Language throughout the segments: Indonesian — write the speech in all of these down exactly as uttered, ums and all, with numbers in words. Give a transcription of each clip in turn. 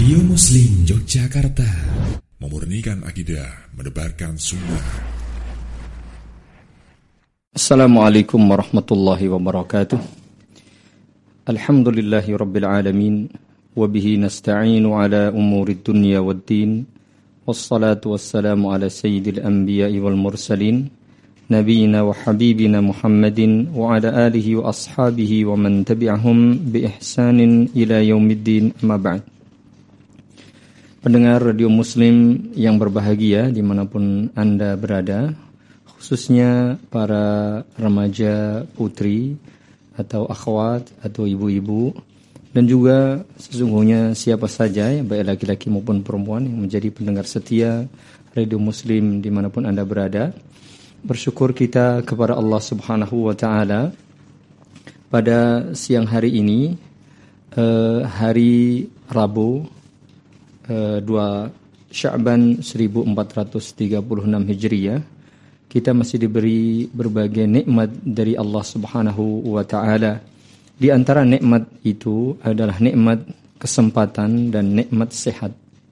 Radio Muslim Yogyakarta, memurnikan akidah, menebarkan sunnah. Assalamualaikum warahmatullahi wabarakatuh. Alhamdulillahi rabbil alamin, wabihi nasta'inu ala umurid dunya waddin, wassalatu wassalamu ala sayyidil anbiya'i wal mursalin, nabiyina wa habibina Muhammadin wa ala alihi wa ashabihi wa man tabi'ahum bi ihsanin ila yaumiddin, amma ba'd. Pendengar Radio Muslim yang berbahagia dimanapun Anda berada, khususnya para remaja putri atau akhwat atau ibu-ibu, dan juga sesungguhnya siapa saja, baik laki-laki maupun perempuan yang menjadi pendengar setia Radio Muslim dimanapun Anda berada. Bersyukur kita kepada Allah Subhanahu wa Ta'ala pada siang hari ini, eh, hari Rabu, eh, dua Sya'ban seribu empat ratus tiga puluh enam Hijriah, kita masih diberi berbagai nikmat dari Allah Subhanahu wa Ta'ala. Di antara nikmat itu adalah nikmat kesempatan dan nikmat sehat.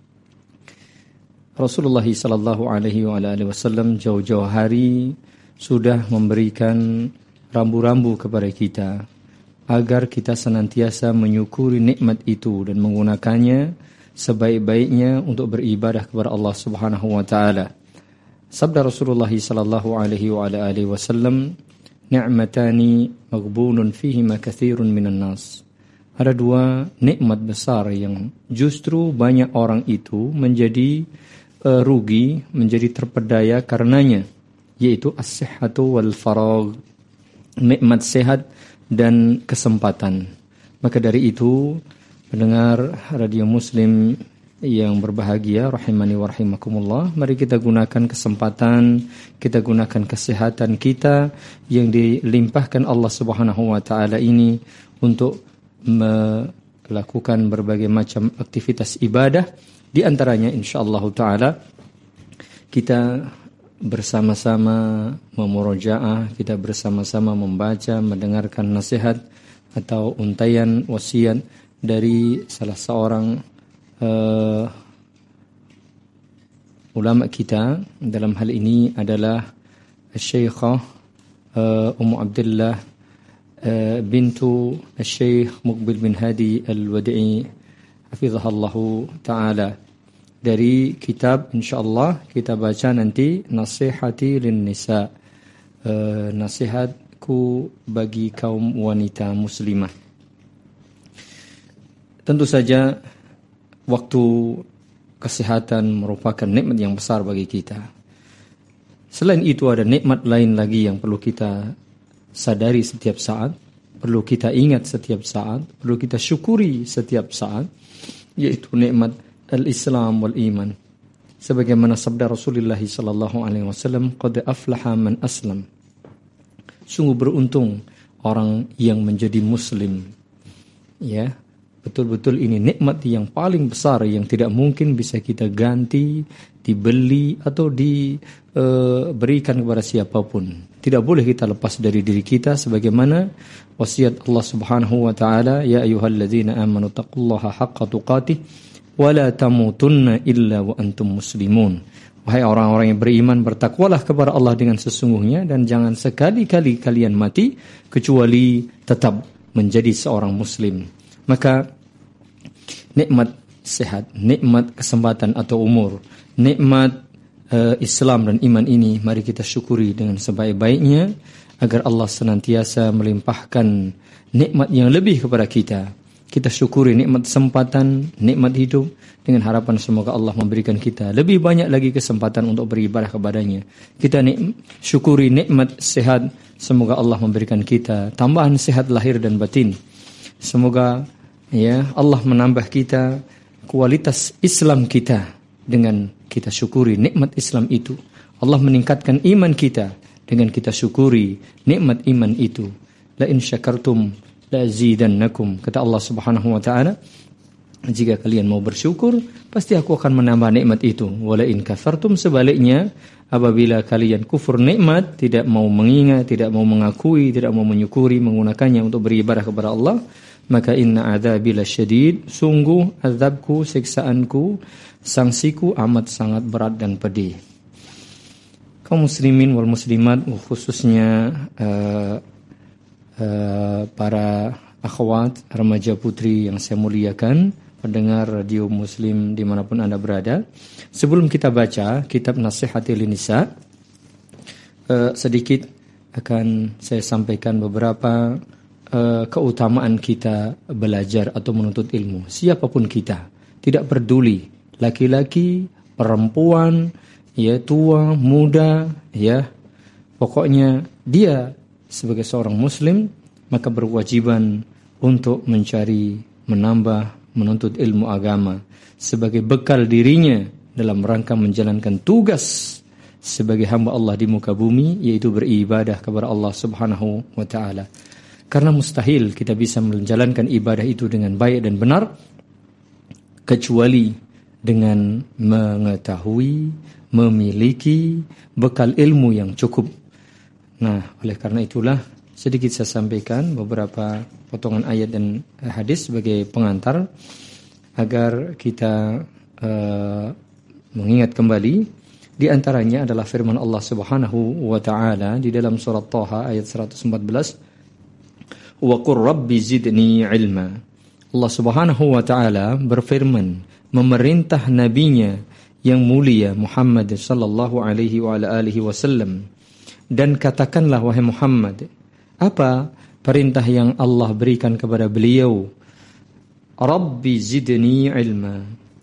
Rasulullah sallallahu alaihi wasallam jauh-jauh hari sudah memberikan rambu-rambu kepada kita agar kita senantiasa menyukuri nikmat itu dan menggunakannya sebaik-baiknya untuk beribadah kepada Allah Subhanahu wa Ta'ala. Sabda Rasulullah sallallahu alaihi wasallam, "Ni'matani maghbunun fihima katsirun minan nas." Ada dua nikmat besar yang justru banyak orang itu menjadi uh, rugi, menjadi terpedaya karenanya, yaitu as-sihhatu wal faragh, nikmat sehat dan kesempatan. Maka dari itu, pendengar Radio Muslim yang berbahagia, rahimani wa rahimakumullah, mari kita gunakan kesempatan, kita gunakan kesehatan kita yang dilimpahkan Allah Subhanahu wa Ta'ala ini untuk melakukan berbagai macam aktivitas ibadah. Di antaranya insyaallah ta'ala kita bersama-sama memurojaah, kita bersama-sama membaca, mendengarkan nasihat atau untaian wasiat dari salah seorang uh, ulama kita. Dalam hal ini adalah Syekhah uh, Ummu Abdullah uh, bintu Syekh Muqbil bin Hadi Al-Wadi'i hafizahallahu ta'ala. Dari kitab, insyaallah kita baca nanti, Nasihati lin Nisa, uh, nasihatku bagi kaum wanita muslimah. Tentu saja waktu kesehatan merupakan nikmat yang besar bagi kita. Selain itu ada nikmat lain lagi yang perlu kita sadari setiap saat, perlu kita ingat setiap saat, perlu kita syukuri setiap saat, yaitu nikmat al-Islam wal iman. Sebagaimana sabda Rasulullah sallallahu alaihi wasallam, "Qad aflaha man aslam." Sungguh beruntung orang yang menjadi muslim. Ya, betul-betul ini nikmat yang paling besar yang tidak mungkin bisa kita ganti, dibeli atau diberikan uh, kepada siapapun. Tidak boleh kita lepas dari diri kita, sebagaimana wasiat Allah Subhanahu wa Ta'ala, "Ya ayyuhalladzina amanu taqullaha haqqa tuqatih wala tamutunna illa wa antum muslimun." Wahai orang-orang yang beriman, bertakwalah kepada Allah dengan sesungguhnya, dan jangan sekali-kali kalian mati kecuali tetap menjadi seorang muslim. Maka nikmat sehat, nikmat kesempatan atau umur, nikmat uh, Islam dan iman ini mari kita syukuri dengan sebaik-baiknya agar Allah senantiasa melimpahkan nikmat yang lebih kepada kita. Kita syukuri nikmat kesempatan, nikmat hidup, dengan harapan semoga Allah memberikan kita lebih banyak lagi kesempatan untuk beribadah kepadanya. Kita nik- syukuri nikmat sehat, semoga Allah memberikan kita tambahan sehat lahir dan batin. Semoga ya Allah menambah kita kualitas Islam kita dengan kita syukuri nikmat Islam itu. Allah meningkatkan iman kita dengan kita syukuri nikmat iman itu. La in syakartum la azidannakum, kata Allah Subhanahu wa Ta'ala, jika kalian mau bersyukur pasti aku akan menambah nikmat itu. Wala in kafartum, sebaliknya apabila kalian kufur nikmat, tidak mau mengingat, tidak mau mengakui, tidak mau menyukuri, menggunakannya untuk beribadah kepada Allah, maka inna adzabi lasyadid, sungguh azabku, siksaanku, sanksiku amat sangat berat dan pedih. Kaum muslimin wal muslimat, khususnya uh, uh, para akhwat, remaja putri yang saya muliakan, pendengar radio muslim dimanapun Anda berada. Sebelum kita baca kitab Nasihatil Nisa, uh, sedikit akan saya sampaikan beberapa uh, keutamaan kita belajar atau menuntut ilmu. Siapapun kita, tidak peduli laki-laki, perempuan, ya tua, muda, ya pokoknya dia sebagai seorang muslim maka berkewajiban untuk mencari, menambah, menuntut ilmu agama sebagai bekal dirinya dalam rangka menjalankan tugas sebagai hamba Allah di muka bumi, yaitu beribadah kepada Allah Subhanahu wa taala. Karena mustahil kita bisa menjalankan ibadah itu dengan baik dan benar kecuali dengan mengetahui, memiliki bekal ilmu yang cukup. Nah, oleh karena itulah sedikit saya sampaikan beberapa potongan ayat dan hadis sebagai pengantar agar kita uh, mengingat kembali. Di antaranya adalah firman Allah Subhanahu wa taala di dalam surat Thaha ayat seratus empat belas, "Wa qur rabbi zidni ilma." Allah Subhanahu wa taala berfirman memerintah nabinya yang mulia Muhammad sallallahu alaihi wa ala alihi wasallam, dan katakanlah wahai Muhammad, apa perintah yang Allah berikan kepada beliau? Rabbi zidni ilma,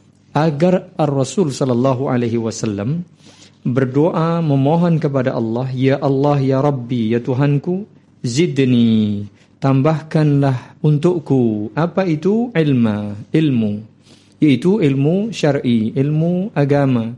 agar Ar-Rasul sallallahu alaihi wasallam berdoa memohon kepada Allah, ya Allah, ya Rabbi, ya Tuhanku, zidni, tambahkanlah untukku. Apa itu? Ilma, ilmu, yaitu ilmu syar'i, ilmu agama.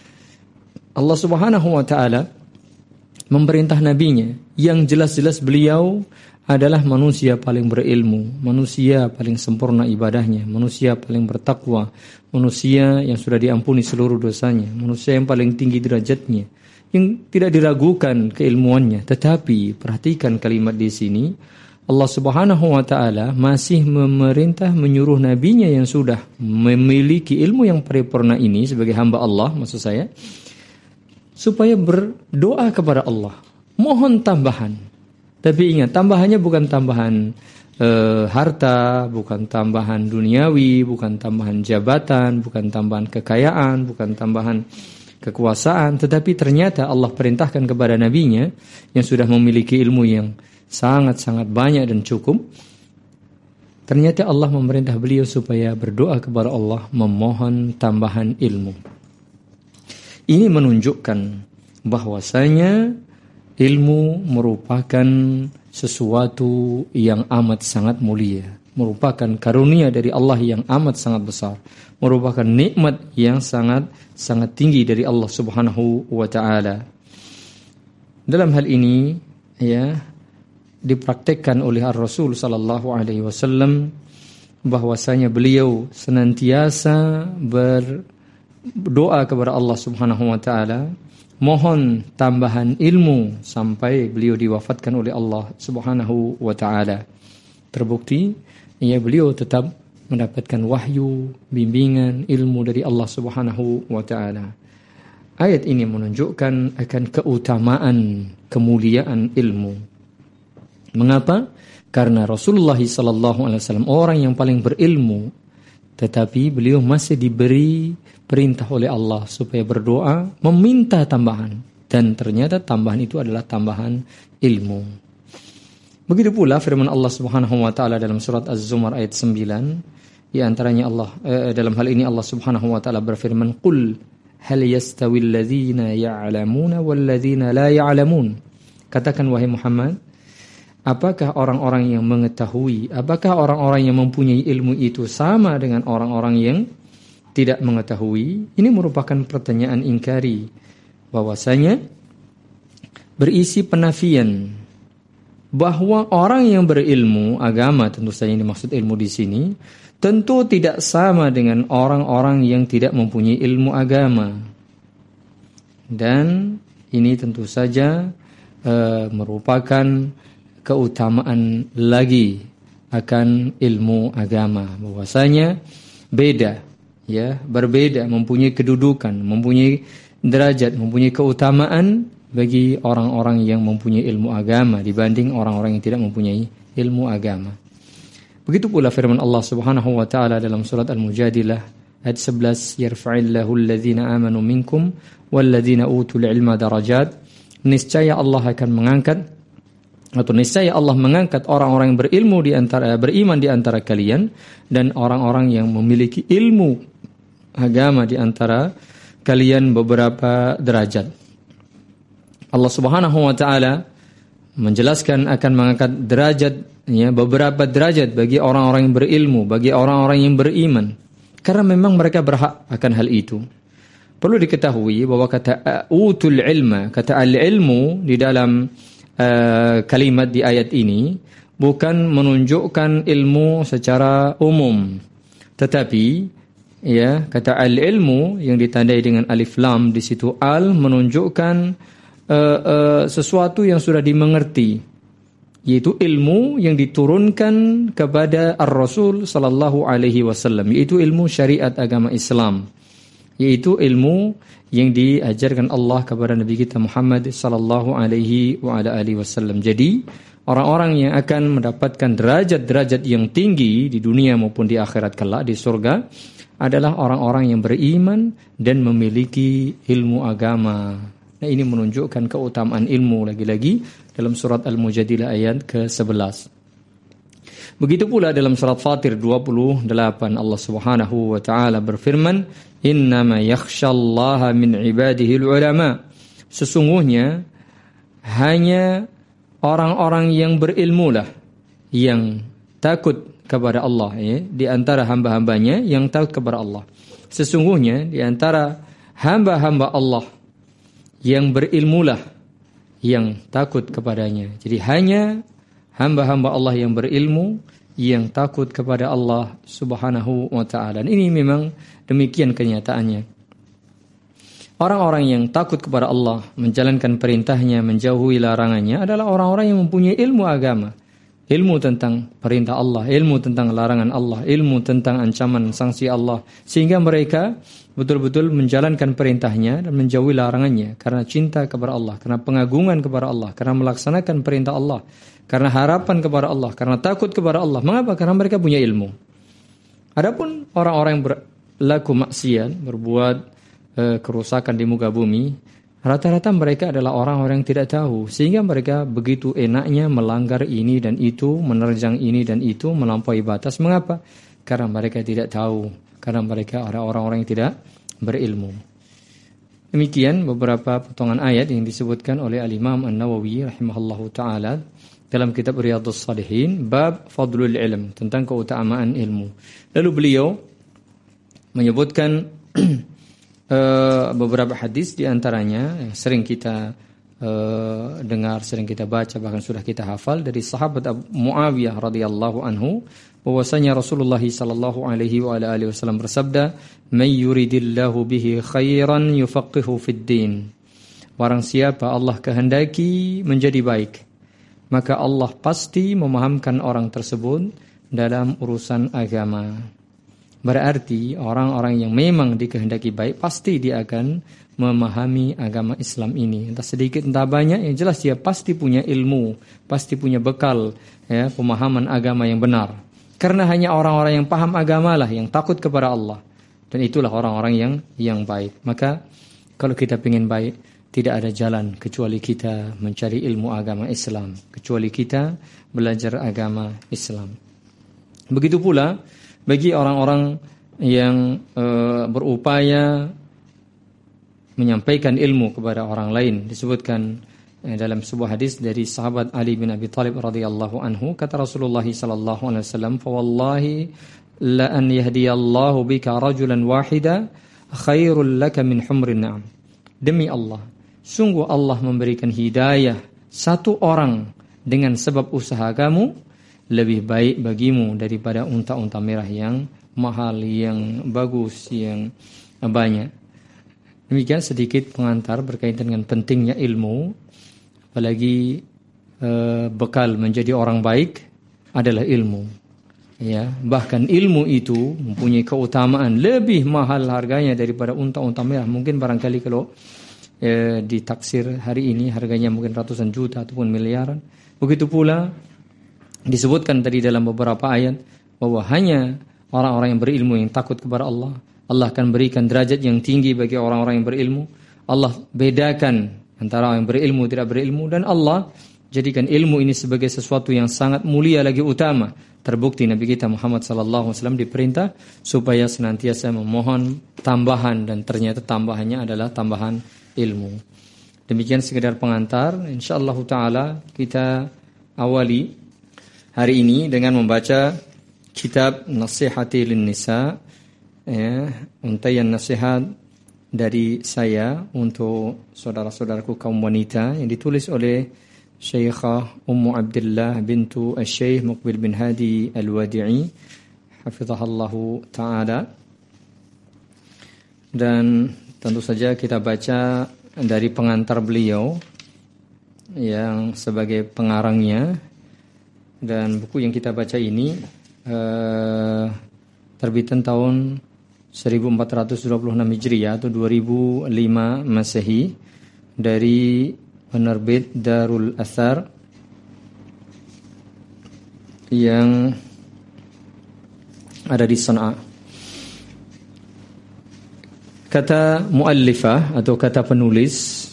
Allah Subhanahu wa taala memerintah nabinya yang jelas-jelas beliau adalah manusia paling berilmu, manusia paling sempurna ibadahnya, manusia paling bertakwa, manusia yang sudah diampuni seluruh dosanya, manusia yang paling tinggi derajatnya, yang tidak diragukan keilmuannya. Tetapi perhatikan kalimat di sini, Allah Subhanahu wa taala masih memerintah, menyuruh nabinya yang sudah memiliki ilmu yang paripurna ini sebagai hamba Allah, maksud saya, supaya berdoa kepada Allah, mohon tambahan. Tapi ingat, tambahannya bukan tambahan e, harta, bukan tambahan duniawi, bukan tambahan jabatan, bukan tambahan kekayaan, bukan tambahan kekuasaan. Tetapi ternyata Allah perintahkan kepada nabinya yang sudah memiliki ilmu yang sangat-sangat banyak dan cukup. Ternyata Allah memerintah beliau supaya berdoa kepada Allah, memohon tambahan ilmu. Ini menunjukkan bahwasanya ilmu merupakan sesuatu yang amat sangat mulia, merupakan karunia dari Allah yang amat sangat besar, merupakan nikmat yang sangat sangat tinggi dari Allah Subhanahu wa taala. Dalam hal ini ya dipraktekkan oleh Ar-Rasul sallallahu alaihi wasallam bahwasanya beliau senantiasa berdoa kepada Allah Subhanahu wa taala, mohon tambahan ilmu sampai beliau diwafatkan oleh Allah Subhanahu wa taala. Terbukti ya beliau tetap mendapatkan wahyu, bimbingan, ilmu dari Allah Subhanahu wa taala. Ayat ini menunjukkan akan keutamaan, kemuliaan ilmu. Mengapa? Karena Rasulullah sallallahu alaihi wasallam orang yang paling berilmu, tetapi beliau masih diberi perintah oleh Allah supaya berdoa, meminta tambahan, dan ternyata tambahan itu adalah tambahan ilmu. Begitu pula firman Allah Subhanahu wa taala dalam surat Az-Zumar ayat sembilan, di antaranya Allah eh, dalam hal ini Allah Subhanahu wa taala berfirman, "Qul hal yastawil ladzina ya'lamuna wal ladzina la ya'lamun." Katakan wahai Muhammad, apakah orang-orang yang mengetahui, apakah orang-orang yang mempunyai ilmu itu sama dengan orang-orang yang tidak mengetahui? Ini merupakan pertanyaan ingkari, bahwasanya berisi penafian bahwa orang yang berilmu agama, tentu saja ini maksud ilmu di sini, tentu tidak sama dengan orang-orang yang tidak mempunyai ilmu agama. Dan ini tentu saja uh, merupakan keutamaan lagi akan ilmu agama, bahwasanya beda, ya, berbeda, mempunyai kedudukan, mempunyai derajat, mempunyai keutamaan bagi orang-orang yang mempunyai ilmu agama dibanding orang-orang yang tidak mempunyai ilmu agama. Begitu pula firman Allah Subhanahu wa taala dalam surat Al-Mujadilah ayat sebelas, yarfa'illahu alladhina amanu minkum walladzina utul ilma darajat. Niscaya Allah akan mengangkat atau niscaya Allah mengangkat orang-orang yang berilmu di antara beriman di antara kalian dan orang-orang yang memiliki ilmu agama di antara kalian beberapa derajat. Allah Subhanahu wa taala menjelaskan akan mengangkat derajat, ya, beberapa derajat bagi orang-orang yang berilmu, bagi orang-orang yang beriman, karena memang mereka berhak akan hal itu. Perlu diketahui bahwa kata utul ilma, kata al-ilmu di dalam uh, kalimat di ayat ini bukan menunjukkan ilmu secara umum, tetapi ya, kata al-ilmu yang ditandai dengan alif lam di situ al menunjukkan Uh, uh, sesuatu yang sudah dimengerti, yaitu ilmu yang diturunkan kepada Ar-Rasul sallallahu alaihi wasallam, yaitu ilmu syariat agama Islam, yaitu ilmu yang diajarkan Allah kepada Nabi kita Muhammad sallallahu alaihi wa ala alihi wasallam. Jadi orang-orang yang akan mendapatkan derajat-derajat yang tinggi di dunia maupun di akhirat kelak di surga adalah orang-orang yang beriman dan memiliki ilmu agama. Nah, ini menunjukkan keutamaan ilmu lagi-lagi dalam surat Al-Mujadilah ayat ke sebelas. Begitu pula dalam surat Fatir dua puluh delapan Allah Subhanahu wa taala berfirman, "Innama yakhsyallaha min ibadihil ulama." Sesungguhnya hanya orang-orang yang berilmulah yang takut kepada Allah, ya, di antara hamba-hambanya yang takut kepada Allah. Sesungguhnya di antara hamba-hamba Allah yang berilmulah yang takut kepadanya. Jadi hanya hamba-hamba Allah yang berilmu yang takut kepada Allah Subhanahu wa taala. Dan ini memang demikian kenyataannya. Orang-orang yang takut kepada Allah, menjalankan perintahnya, menjauhi larangannya adalah orang-orang yang mempunyai ilmu agama. Ilmu tentang perintah Allah, ilmu tentang larangan Allah, ilmu tentang ancaman sanksi Allah, sehingga mereka betul-betul menjalankan perintahnya dan menjauhi larangannya karena cinta kepada Allah, karena pengagungan kepada Allah, karena melaksanakan perintah Allah, karena harapan kepada Allah, karena takut kepada Allah. Mengapa? Karena mereka punya ilmu. Adapun orang-orang yang berlaku maksiat, berbuat eh, kerusakan di muka bumi, rata-rata mereka adalah orang-orang yang tidak tahu, sehingga mereka begitu enaknya melanggar ini dan itu, menerjang ini dan itu, melampaui batas. Mengapa? Karena mereka tidak tahu, karena mereka adalah orang-orang yang tidak berilmu. Demikian beberapa potongan ayat yang disebutkan oleh Al-Imam An-Nawawi rahimahullahu ta'ala dalam kitab Riyadhus Shalihin, bab fadlul ilm, tentang keutamaan ilmu. Lalu beliau menyebutkan Uh, beberapa hadis di antaranya yang sering kita uh, dengar, sering kita baca, bahkan sudah kita hafal dari sahabat Abu Muawiyah radhiyallahu anhu, bahwasanya Rasulullah sallallahu alaihi wa alihi wasallam bersabda, "May yuridillahu bihi khairan yufaqihu fid din." Barang siapa Allah kehendaki menjadi baik, maka Allah pasti memahamkan orang tersebut dalam urusan agama. Berarti orang-orang yang memang dikehendaki baik pasti dia akan memahami agama Islam ini. Entah sedikit entah banyak, yang jelas dia pasti punya ilmu, pasti punya bekal, ya, pemahaman agama yang benar. Karena hanya orang-orang yang paham agama lah yang takut kepada Allah. Dan itulah orang-orang yang yang baik. Maka kalau kita ingin baik, tidak ada jalan kecuali kita mencari ilmu agama Islam, kecuali kita belajar agama Islam. Begitu pula bagi orang-orang yang e, berupaya menyampaikan ilmu kepada orang lain, disebutkan e, dalam sebuah hadis dari sahabat Ali bin Abi Thalib radhiyallahu anhu, kata Rasulullah sallallahu alaihi wasallam, "Fa wallahi la an yahdiyallahu bika rajulan wahida khairul laka min humrin na'am." Demi Allah, sungguh Allah memberikan hidayah satu orang dengan sebab usaha kamu lebih baik bagimu daripada unta-unta merah yang mahal, yang bagus, yang banyak. Demikian sedikit pengantar berkaitan dengan pentingnya ilmu, apalagi e, bekal menjadi orang baik adalah ilmu. Ya, bahkan ilmu itu mempunyai keutamaan lebih mahal harganya daripada unta-unta merah. Mungkin barangkali kalau eh, ditaksir hari ini harganya mungkin ratusan juta ataupun miliaran. Begitu pula disebutkan tadi dalam beberapa ayat bahwa hanya orang-orang yang berilmu yang takut kepada Allah, Allah akan berikan derajat yang tinggi bagi orang-orang yang berilmu. Allah bedakan antara orang yang berilmu tidak berilmu, dan Allah jadikan ilmu ini sebagai sesuatu yang sangat mulia lagi utama. Terbukti Nabi kita Muhammad sallallahu alaihi wasallam diperintah supaya senantiasa memohon tambahan, dan ternyata tambahannya adalah tambahan ilmu. Demikian sekedar pengantar. Insyaallah taala kita awali hari ini dengan membaca kitab Nasihati lin Nisa, ya, untayan nasihat dari saya untuk saudara-saudaraku kaum wanita, yang ditulis oleh Syekhah Ummu Abdullah bintu Asy-Syaikh Muqbil bin Hadi Al-Wadi'i hafizahallahu ta'ala. Dan tentu saja kita baca dari pengantar beliau yang sebagai pengarangnya. Dan buku yang kita baca ini eh, terbitan tahun seribu empat ratus dua puluh enam Hijriah atau dua ribu lima Masehi dari penerbit Darul Athar yang ada di Sana'a. Kata muallifah atau kata penulis,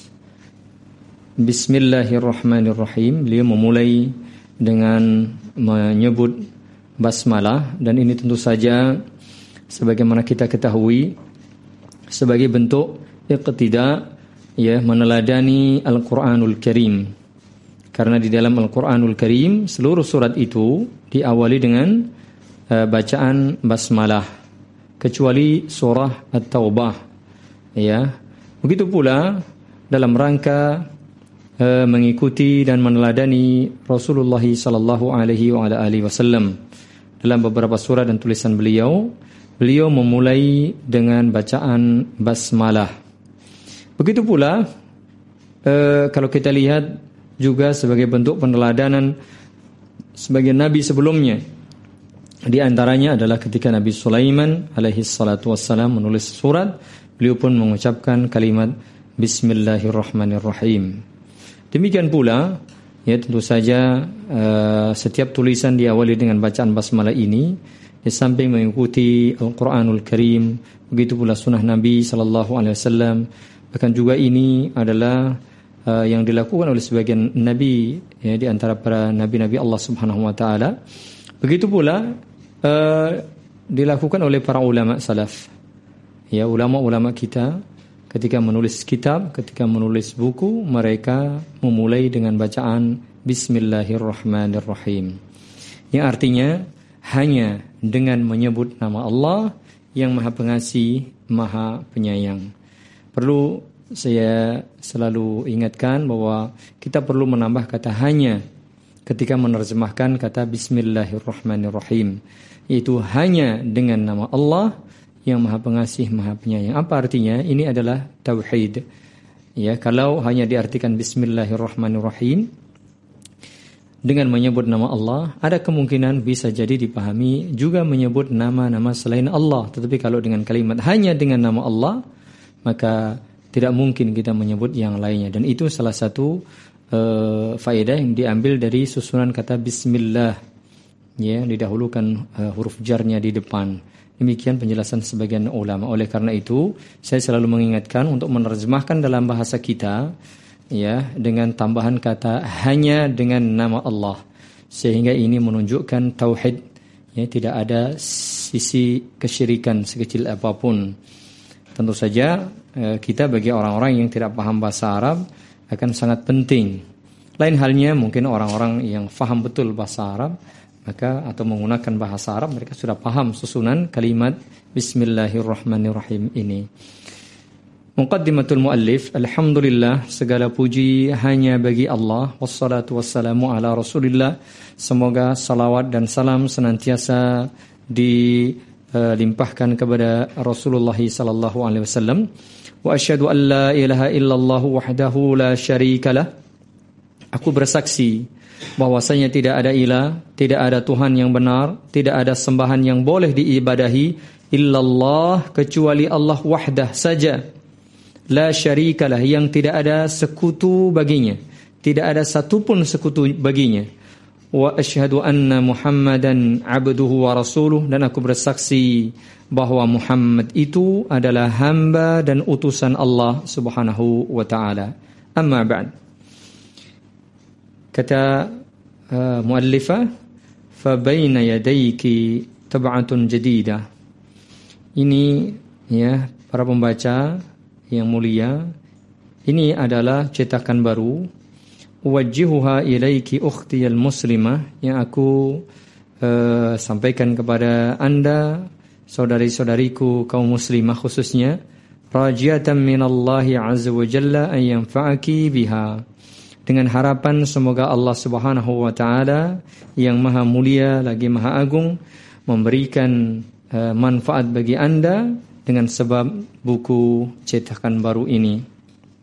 Bismillahirrahmanirrahim. Beliau memulai dengan menyebut basmalah, dan ini tentu saja sebagaimana kita ketahui sebagai bentuk iqtida, ya, meneladani Al-Qur'anul Karim. Karena di dalam Al-Qur'anul Karim seluruh surat itu diawali dengan uh, bacaan basmalah, kecuali surah At-Taubah, ya. Begitu pula dalam rangka uh, mengikuti dan meneladani Rasulullah sallallahu alaihi wasallam. Dalam beberapa surah dan tulisan beliau, beliau memulai dengan bacaan basmalah. Begitu pula eh, kalau kita lihat juga sebagai bentuk peneladanan sebagai nabi sebelumnya. Di antaranya adalah ketika Nabi Sulaiman alaihi salatu wassalam menulis surat, beliau pun mengucapkan kalimat Bismillahirrahmanirrahim. Demikian pula, ya, tentu saja eh, setiap tulisan diawali dengan bacaan basmalah ini, di samping mengikuti Al-Qur'anul Karim, begitu pula sunnah Nabi sallallahu alaihi wasallam. Bahkan juga ini adalah uh, yang dilakukan oleh sebagian nabi, ya, di antara para nabi-nabi Allah Subhanahu wa taala. Begitu pula uh, dilakukan oleh para ulama salaf. Ya, ulama-ulama kita ketika menulis kitab, ketika menulis buku, mereka memulai dengan bacaan Bismillahirrahmanirrahim. Yang artinya hanya dengan menyebut nama Allah yang Maha Pengasih, Maha Penyayang. Perlu saya selalu ingatkan bahwa kita perlu menambah kata hanya ketika menerjemahkan kata Bismillahirrahmanirrahim, yaitu hanya dengan nama Allah yang Maha Pengasih, Maha Penyayang. Apa artinya? Ini adalah tauhid. Ya, kalau hanya diartikan Bismillahirrahmanirrahim dengan menyebut nama Allah, ada kemungkinan bisa jadi dipahami juga menyebut nama-nama selain Allah. Tetapi kalau dengan kalimat hanya dengan nama Allah, maka tidak mungkin kita menyebut yang lainnya. Dan itu salah satu uh, faedah yang diambil dari susunan kata Bismillah, ya, didahulukan uh, huruf jarnya di depan. Demikian penjelasan sebagian ulama. Oleh karena itu, saya selalu mengingatkan untuk menerjemahkan dalam bahasa kita, ya, dengan tambahan kata hanya dengan nama Allah, sehingga ini menunjukkan tauhid, ya, tidak ada sisi kesyirikan sekecil apapun. Tentu saja kita bagi orang-orang yang tidak paham bahasa Arab akan sangat penting. Lain halnya mungkin orang-orang yang faham betul bahasa Arab, maka atau menggunakan bahasa Arab, mereka sudah paham susunan kalimat Bismillahirrahmanirrahim ini. Muqaddimatul muallif, alhamdulillah, segala puji hanya bagi Allah, wassalatu wassalamu ala Rasulillah. Semoga salawat dan salam senantiasa dilimpahkan kepada Rasulullah sallallahu alaihi wasallam. Wa asyhadu an la ilaha illallah wahdahu la syarikalah. Aku bersaksi bahwasanya tidak ada ilah, tidak ada Tuhan yang benar, tidak ada sembahan yang boleh diibadahi illallah, kecuali Allah wahdah saja. La syarikalah, yang tidak ada sekutu baginya, tidak ada satupun sekutu baginya. Wa asyhadu anna Muhammadan abduhu wa rasuluh, dan aku bersaksi bahwa Muhammad itu adalah hamba dan utusan Allah Subhanahu wa taala. Amma ba'd. Kata uh, muallifah, fa baina yadayki tab'atun jadidah. Ini ya para pembaca yang mulia, ini adalah cetakan baru. Uwajjihuha ilaiki ukhtiyal muslimah, yang aku uh, sampaikan kepada Anda, saudari-saudariku kaum muslimah khususnya, rajiyatan minallahi azza wa jalla an yanfa'aki biha, dengan harapan semoga Allah Subhanahu wa taala yang maha mulia lagi maha agung memberikan uh, manfaat bagi Anda dengan sebab buku cetakan baru ini.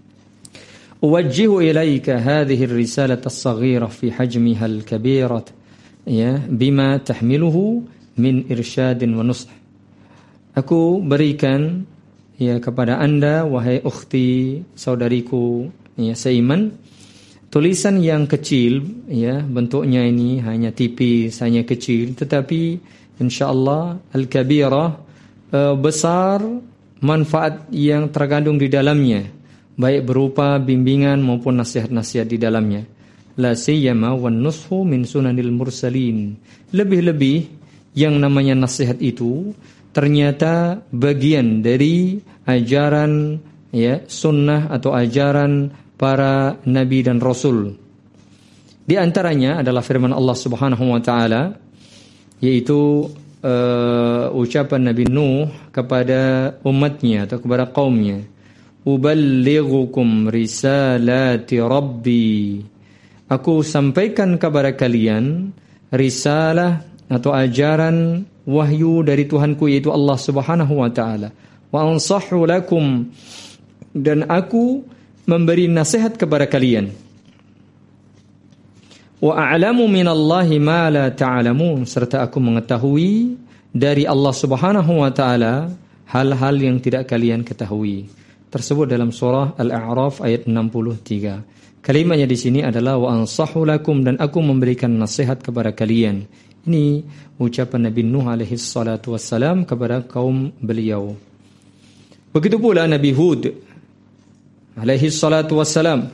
Uwajjihu ilaika hadhihi ar-risalah as-saghirah fi hajmiha al-kabirah, ya, bima tahmiluhu min irsyadin wa nusah. Aku berikan ya kepada Anda, wahai ukhti, saudariku ya seiman, tulisan yang kecil, ya, bentuknya ini hanya tipis, hanya kecil, tetapi insyaallah al-kabirah, uh, besar manfaat yang terkandung di dalamnya, baik berupa bimbingan maupun nasihat-nasihat di dalamnya. La siyama wan nushu min sunanil mursalin. Lebih-lebih yang namanya nasihat itu ternyata bagian dari ajaran ya sunnah atau ajaran para nabi dan rasul. Di antaranya adalah firman Allah Subhanahu wa taala, yaitu uh, ucapan Nabi Nuh kepada umatnya atau kepada kaumnya, uballighukum risalati rabbi, aku sampaikan kepada kalian risalah atau ajaran wahyu dari Tuhanku, yaitu Allah Subhanahu wa taala. Wa ansahhu lakum, dan aku memberi nasihat kepada kalian. Wa a'lamu minallahi ma la ta'lamun, serta aku mengetahui dari Allah Subhanahu wa taala hal-hal yang tidak kalian ketahui. Tersebut dalam surah Al-A'raf ayat enam puluh tiga. Kalimatnya di sini adalah wa ansahu lakum, dan aku memberikan nasihat kepada kalian. Ini ucapan Nabi Nuh alaihi salatu wassalam kepada kaum beliau. Begitu pula Nabi Hud alaihi salatu wassalam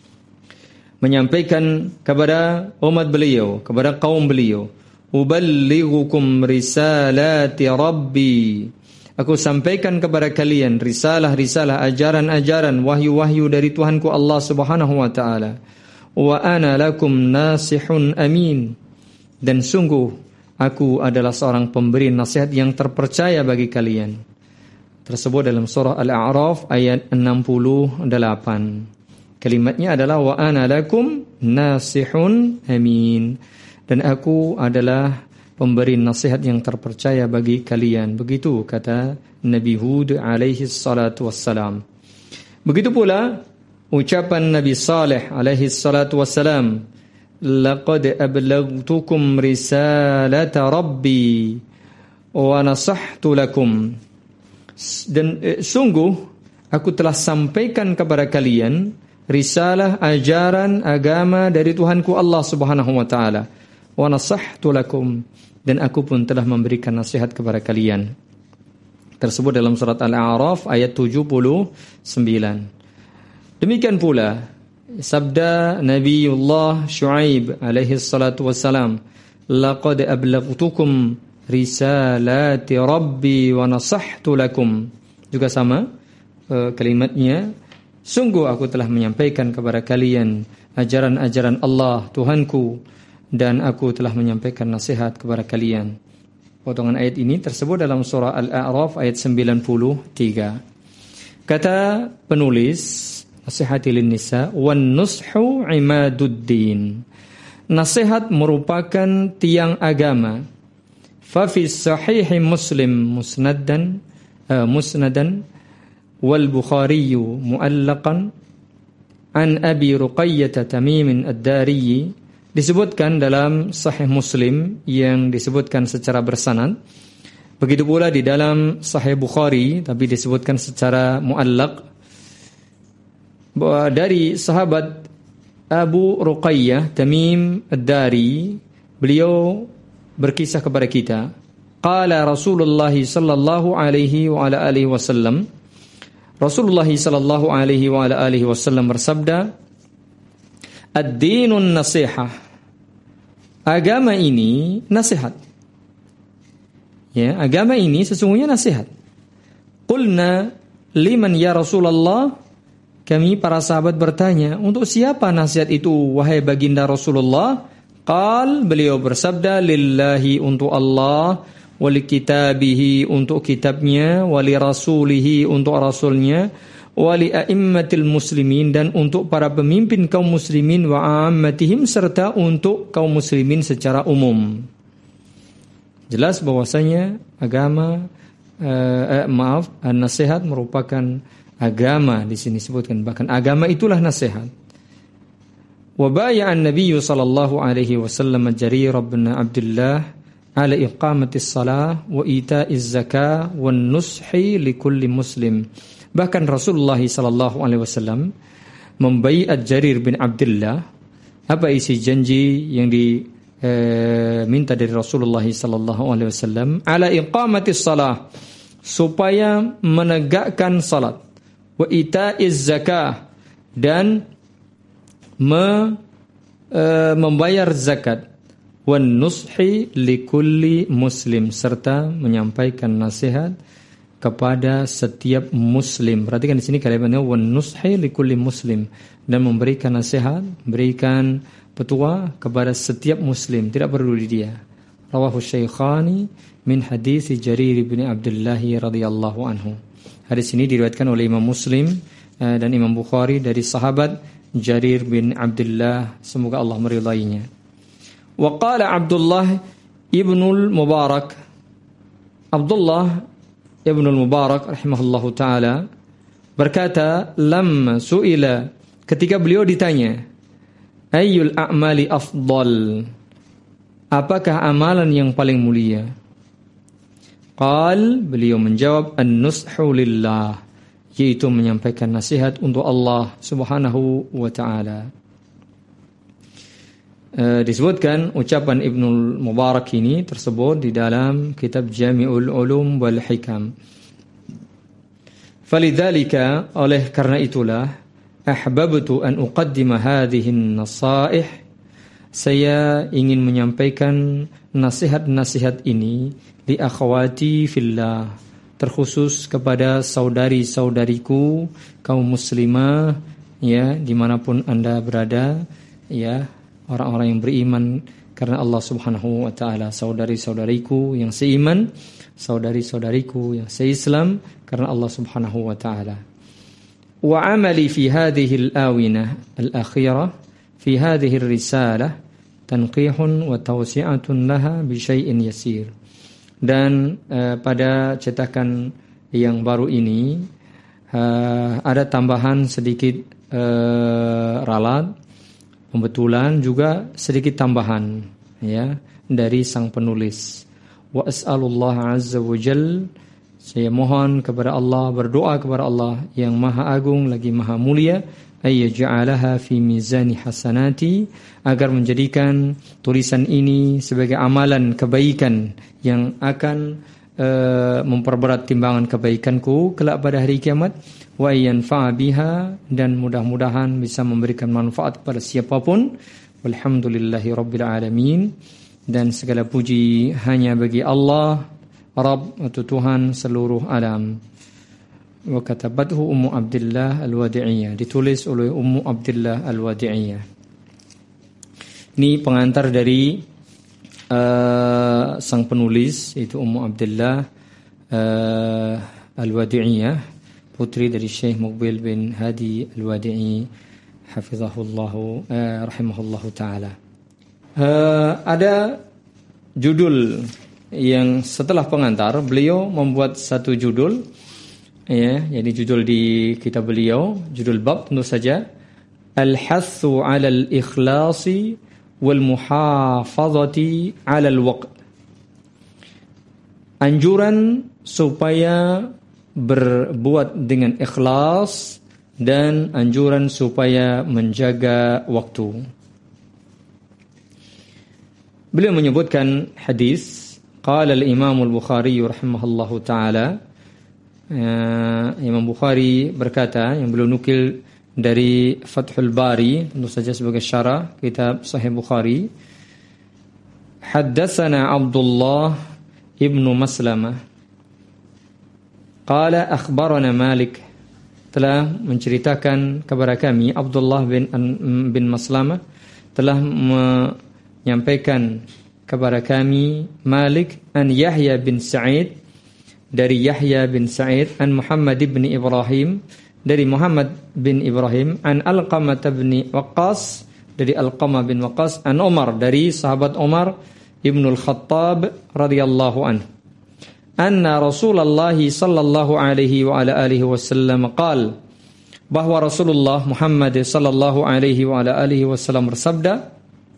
menyampaikan kepada umat beliau, kepada kaum beliau, uballighukum risalati rabbi, aku sampaikan kepada kalian risalah-risalah, ajaran-ajaran, wahyu-wahyu dari Tuhanku Allah Subhanahu wa taala. Wa ana lakum nasihun amin, dan sungguh aku adalah seorang pemberi nasihat yang terpercaya bagi kalian. Tersebut dalam surah Al-A'raf ayat enam puluh delapan. Kalimatnya adalah wa ana lakum nasihun amin, dan aku adalah pemberi nasihat yang terpercaya bagi kalian. Begitu kata Nabi Hud alaihi salatu wassalam. Begitu pula ucapan Nabi Saleh alaihi salatu wassalam, laqad ablaghtukum risalata rabbi wa nasahtu lakum, dan eh, sungguh aku telah sampaikan kepada kalian risalah, ajaran, agama dari Tuhanku Allah Subhanahu wa taala. Wa nasahtu lakum, dan aku pun telah memberikan nasihat kepada kalian. Tersebut dalam surat Al-A'raf ayat tujuh puluh sembilan. Demikian pula sabda Nabiullah Syuaib alaihi salatu wassalam, laqad ablaghtukum risalati rabbi wa nasahtu lakum. Juga sama uh, kalimatnya, sungguh aku telah menyampaikan kepada kalian ajaran-ajaran Allah Tuhanku, dan aku telah menyampaikan nasihat kepada kalian. Potongan ayat ini tersebut dalam surah Al-A'raf ayat sembilan puluh tiga. Kata penulis Nasihatil Nisa, wan nushu imaduddin, nasihat merupakan tiang agama. Fa fi sahih Muslim musnadan uh, musnadan wal Bukhari muallaqan an Abi Ruqayyah Tamim ad-Dari disebutkan dalam Sahih Muslim yang disebutkan secara bersanad. Begitu pula di dalam Sahih Bukhari tapi disebutkan secara muallaq bahwa dari sahabat Abu Ruqayyah Tamim Ad-Dari, beliau berkisah kepada kita, qala Rasulullah sallallahu alaihi wa ala alihi wasallam, Rasulullah sallallahu alaihi wa ala alihi wasallam bersabda, ad-dinun nasihah, agama ini nasihat. Ya, agama ini sesungguhnya nasihat. Qulna liman ya Rasulullah, kami para sahabat bertanya, untuk siapa nasihat itu wahai baginda Rasulullah? Qal, beliau bersabda, lillahi, untuk Allah, wali kitabihi, untuk kitabnya, wali rasulihi, untuk rasulnya, wali a'immatil muslimin, dan untuk para pemimpin kaum muslimin, wa ammatihim, serta untuk kaum muslimin secara umum. Jelas bahwasanya agama eh, eh, maaf, nasihat merupakan agama di sini disebutkan, bahkan agama itulah nasihat. Wa bay'an Nabi sallallahu alaihi wasallam Jarir bin Abdullah ala iqamatis salah wa ita'iz zakah wan nushi likulli muslim. Bahkan Rasulullah sallallahu alaihi wasallam membaiat Jarir bin Abdullah. Apa isi janji yang diminta dari Rasulullah sallallahu alaihi wasallam? Ala iqamatis salah, supaya menegakkan salat, wa ita'iz zakah, dan me, e, membayar zakat, wan nushi likulli muslim, serta menyampaikan nasihat kepada setiap muslim. Perhatikan di sini kalimatnya wan nushi likulli muslim, dan memberikan nasihat, memberikan petua kepada setiap muslim, tidak peduli dia. Rawahu Syaikhani min hadis Jarir bin Abdullah radhiyallahu anhu. Hadis ini diriwayatkan oleh Imam Muslim dan Imam Bukhari dari sahabat Jarir bin Abdullah, semoga Allah meridainya. Wa qala Abdullah ibnul Mubarak, Abdullah ibnul Mubarak rahimahullahu taala berkata, lamma su'ila, ketika beliau ditanya, ayyul a'mali afdal, apakah amalan yang paling mulia? Qal, beliau menjawab, an-nushu lillah, yaitu menyampaikan nasihat untuk Allah Subhanahu wa taala. E, disebutkan ucapan Ibnul Mubarak ini tersebut di dalam kitab Jami'ul Ulum wal Hikam. Falidzalika, oleh karena itulah, ahbabtu an uqaddima hadhihi an-nasaih, saya ingin menyampaikan nasihat-nasihat ini li akhwati fillah, terkhusus kepada saudari-saudariku kaum muslimah, ya, dimanapun anda berada, ya, orang-orang yang beriman karena Allah Subhanahu wa taala, saudari-saudariku yang seiman, saudari-saudariku yang seislam karena Allah Subhanahu wa taala. Wa amali fi hadhihi al-awinah al-akhirah fi hadhihi ar-risalah tanqihun wa tawsi'atun laha bi syai'in yasir. Dan uh, pada cetakan yang baru ini uh, ada tambahan sedikit uh, ralat, pembetulan, juga sedikit tambahan, ya, dari sang penulis. Wa as'alullah azza wa jal, saya mohon kepada Allah, berdoa kepada Allah yang maha agung lagi maha mulia, ayyaj'alaha fi mizani hasanati, agar menjadikan tulisan ini sebagai amalan kebaikan yang akan uh, memperberat timbangan kebaikanku kelak pada hari kiamat, wa yanfa'a biha, dan mudah-mudahan bisa memberikan manfaat kepada siapapun. Walhamdulillahi rabbil alamin, dan segala puji hanya bagi Allah, Rabb atau Tuhan seluruh alam. Wa katabathu Ummu Abdillah Al-Wadi'iyah, ditulis oleh Ummu Abdillah Al-Wadi'iyah. Ini pengantar dari uh, sang penulis, yaitu Ummu Abdillah uh, Al-Wadi'iyah, putri dari Syekh Muqbil bin Hadi Al-Wadi'i hafizahullahu uh, rahimahullahu taala. Uh, ada judul yang setelah pengantar beliau membuat satu judul, ya, jadi judul di kitab beliau, judul bab tentu saja, Al-Hathu 'alal Ikhlasi wal muhafazati 'alal waqt. Anjuran supaya berbuat dengan ikhlas dan anjuran supaya menjaga waktu. Beliau menyebutkan hadis, qala al-Imam al-Bukhari rahimahullahu taala, uh, Imam Bukhari berkata, yang beliau nukil dari Fathul Bari, tentu saja sebagai syarah kitab Sahih Bukhari, haddatsana Abdullah ibnu Maslamah qala akhbarana Malik, telah menceritakan kepada kami Abdullah bin bin Maslamah telah menyampaikan kepada kami Malik an Yahya bin Sa'id, dari Yahya bin Sa'id, an Muhammad bin Ibrahim, dari Muhammad bin Ibrahim, an Alqamah bin Waqqas, dari Alqamah bin Waqqas, an Umar, dari sahabat Umar Ibnul Khattab radhiyallahu anhu, anna Rasulullah sallallahu alaihi wa ala alihi wasallam qala, bahwa Rasulullah Muhammad sallallahu alaihi wa ala alihi wasallam bersabda,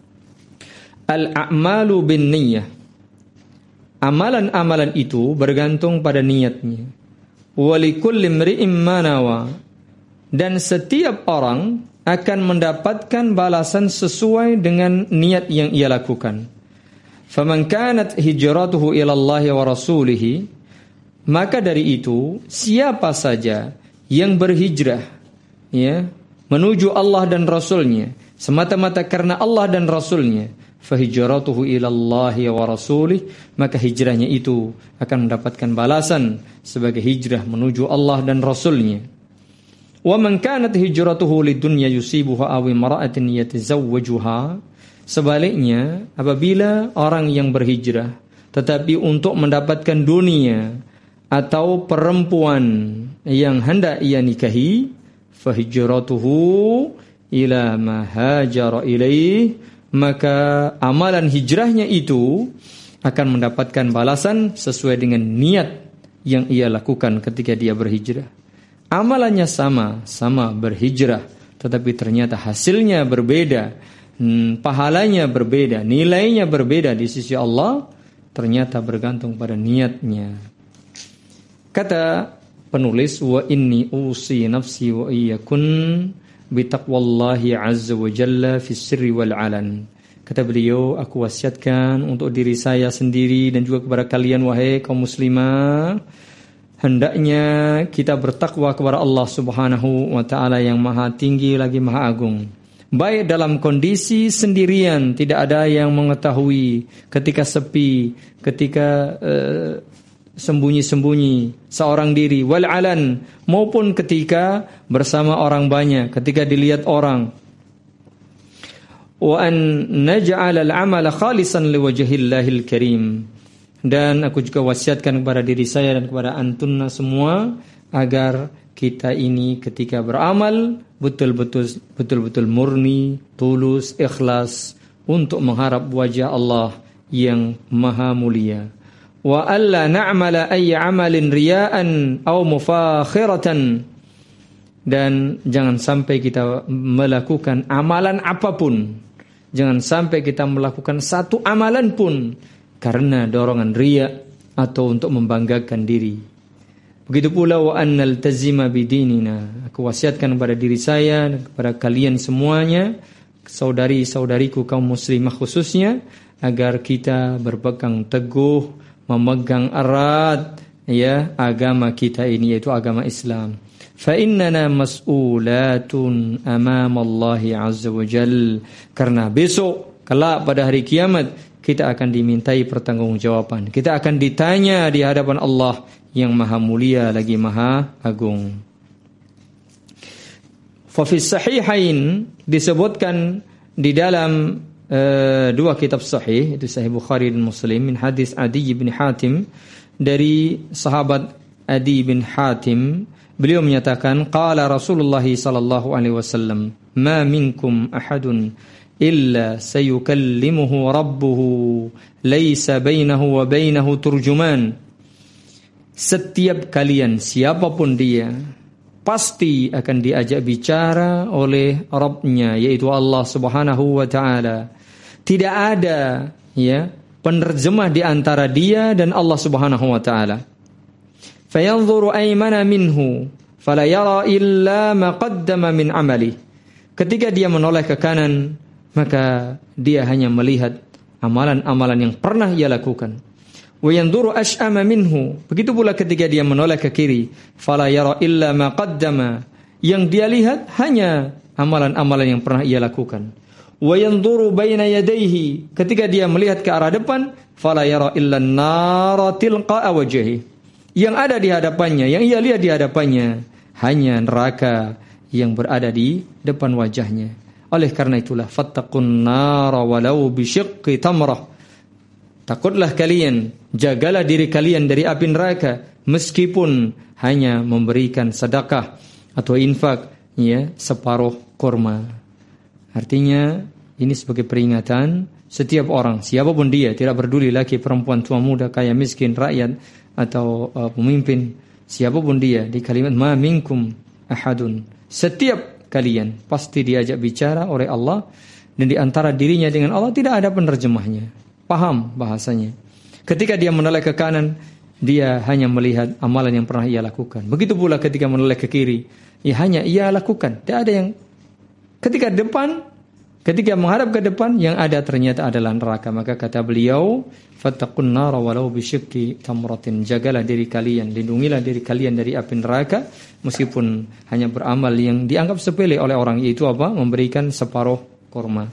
al-a'malu bin niyyah, amalan-amalan itu bergantung pada niatnya, wa likulli imri'in ma nawa, dan setiap orang akan mendapatkan balasan sesuai dengan niat yang ia lakukan. Faman kanat hijratuhu ila Allah wa rasulih, maka dari itu siapa saja yang berhijrah ya menuju Allah dan Rasulnya semata-mata karena Allah dan Rasulnya, fa hijratuhu ila Allah wa rasulih, maka hijrahnya itu akan mendapatkan balasan sebagai hijrah menuju Allah dan Rasulnya. Wa man kanat hijratuhu lidunya yusibuha aw imra'atin yatazawwajuha, sebaliknya, apabila orang yang berhijrah tetapi untuk mendapatkan dunia atau perempuan yang hendak ia nikahi, fa hijratuhu ila ma hajara ilaih, maka amalan hijrahnya itu akan mendapatkan balasan sesuai dengan niat yang ia lakukan ketika dia berhijrah. Amalannya sama, sama berhijrah, tetapi ternyata hasilnya berbeda. Hmm, pahalanya berbeda, nilainya berbeda di sisi Allah, ternyata bergantung pada niatnya. Kata penulis, wa inni usi nafsi wa iyakun bitaqwallahi azza wa jalla fis sirri wal alan. Kata beliau, aku wasiatkan untuk diri saya sendiri dan juga kepada kalian wahai kaum muslimah, hendaknya kita bertakwa kepada Allah Subhanahu wa taala yang maha tinggi lagi maha agung, baik dalam kondisi sendirian, tidak ada yang mengetahui, ketika sepi, ketika uh, sembunyi-sembunyi seorang diri, wal alan, maupun ketika bersama orang banyak, ketika dilihat orang. Wa an naj'al al-amala khalisan liwajhillahil karim, dan aku juga wasiatkan kepada diri saya dan kepada antunna semua agar kita ini ketika beramal betul-betul betul-betul murni, tulus, ikhlas untuk mengharap wajah Allah yang maha mulia. Wa alla na'mala ayy 'amalin riya'an aw mufakhiratan, dan jangan sampai kita melakukan amalan apapun, jangan sampai kita melakukan satu amalan pun karena dorongan riya atau untuk membanggakan diri. Begitu pula wa annal tazima bidinina, aku wasiatkan kepada diri saya dan kepada kalian semuanya, saudari-saudariku kaum muslimah khususnya, agar kita berpegang teguh, memegang erat ya agama kita ini, yaitu agama Islam. Fa innana mas'ulatun amama Allah azza wa jal, karena besok kelak pada hari kiamat kita akan dimintai pertanggungjawaban, kita akan ditanya di hadapan Allah yang maha mulia lagi maha agung. Fa fi sahihain, disebutkan di dalam uh, dua kitab sahih, itu Sahih Bukhari dan Muslim, min hadis Adi bin Hatim, dari sahabat Adi bin Hatim, beliau menyatakan, qala Rasulullah sallallahu alaihi wasallam, ma minkum ahadun illa sayukallimuhu rabbuhu laisa bainahu wa bainahu turjuman. Setiap kalian, siapapun dia, pasti akan diajak bicara oleh Rabbnya, yaitu Allah Subhanahu wa ta'ala. Tidak ada ya penerjemah di antara dia dan Allah Subhanahu wa taala. Fayanzuru aymana minhu fala yara illa ma qaddama min amali. Ketika dia menoleh ke kanan, maka dia hanya melihat amalan-amalan yang pernah ia lakukan. Wa yanzuru ash'ama minhu. Begitu pula ketika dia menoleh ke kiri, fala yara illa ma qaddama. Yang dia lihat hanya amalan-amalan yang pernah ia lakukan. Wa yanzuru baina yadayhi. Ketika dia melihat ke arah depan, fala yara illa an-nara tilqa wajhihi. Yang ada di hadapannya, yang ia lihat di hadapannya hanya neraka yang berada di depan wajahnya. Oleh karena itulah fattaqun nara walau bisyiqqi tamrah. Takutlah kalian, jagalah diri kalian dari api neraka meskipun hanya memberikan sedekah atau infak ya separuh kurma. Artinya ini sebagai peringatan setiap orang, siapapun dia, tidak peduli laki, perempuan, tua, muda, kaya, miskin, rakyat atau uh, pemimpin, siapapun dia, di kalimat ma minkum ahadun, setiap kalian pasti diajak bicara oleh Allah, dan di antara dirinya dengan Allah tidak ada penerjemahnya, paham bahasanya. Ketika dia menoleh ke kanan, dia hanya melihat amalan yang pernah ia lakukan. Begitu pula ketika menoleh ke kiri, ya hanya ia lakukan, tidak ada yang. Ketika depan, ketika menghadap ke depan, yang ada ternyata adalah neraka. Maka kata beliau, fattaqun nara walau bisyikki tamratin. Jagalah diri kalian, lindungilah diri kalian dari api neraka meskipun hanya beramal yang dianggap sepele oleh orang, yaitu apa? Memberikan separuh kurma.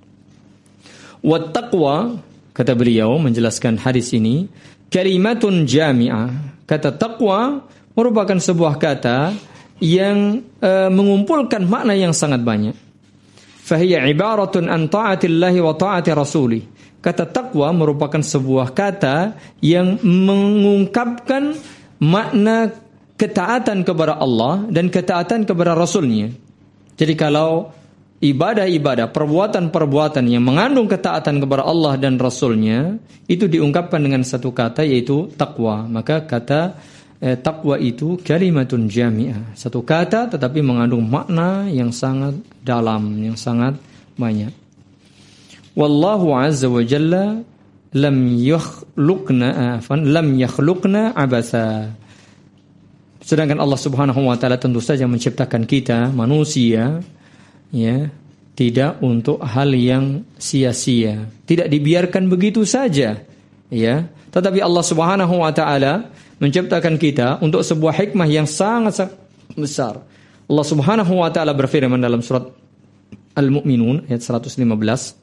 Wat taqwa, kata beliau menjelaskan hadis ini, kalimatun jami'ah. Kata taqwa merupakan sebuah kata yang uh, mengumpulkan makna yang sangat banyak. Fahiya ibaratun an ta'atillahi wa ta'ati rasulih. Kata takwa merupakan sebuah kata yang mengungkapkan makna ketaatan kepada Allah dan ketaatan kepada Rasulnya. Jadi kalau ibadah-ibadah, perbuatan-perbuatan yang mengandung ketaatan kepada Allah dan Rasulnya, itu diungkapkan dengan satu kata, yaitu takwa. Maka kata eh, takwa itu kalimatun jami'ah. Satu kata tetapi mengandung makna yang sangat dalam, yang sangat banyak. Wallahu azza wa jalla lam yakhluqna afan lam yakhluqna abasa. Sedangkan Allah Subhanahu wa taala tentu saja menciptakan kita manusia ya tidak untuk hal yang sia-sia, tidak dibiarkan begitu saja ya. Tetapi Allah Subhanahu wa taala menciptakan kita untuk sebuah hikmah yang sangat, sangat besar. Allah Subhanahu wa taala berfirman dalam surat Al-Mu'minun ayat seratus lima belas,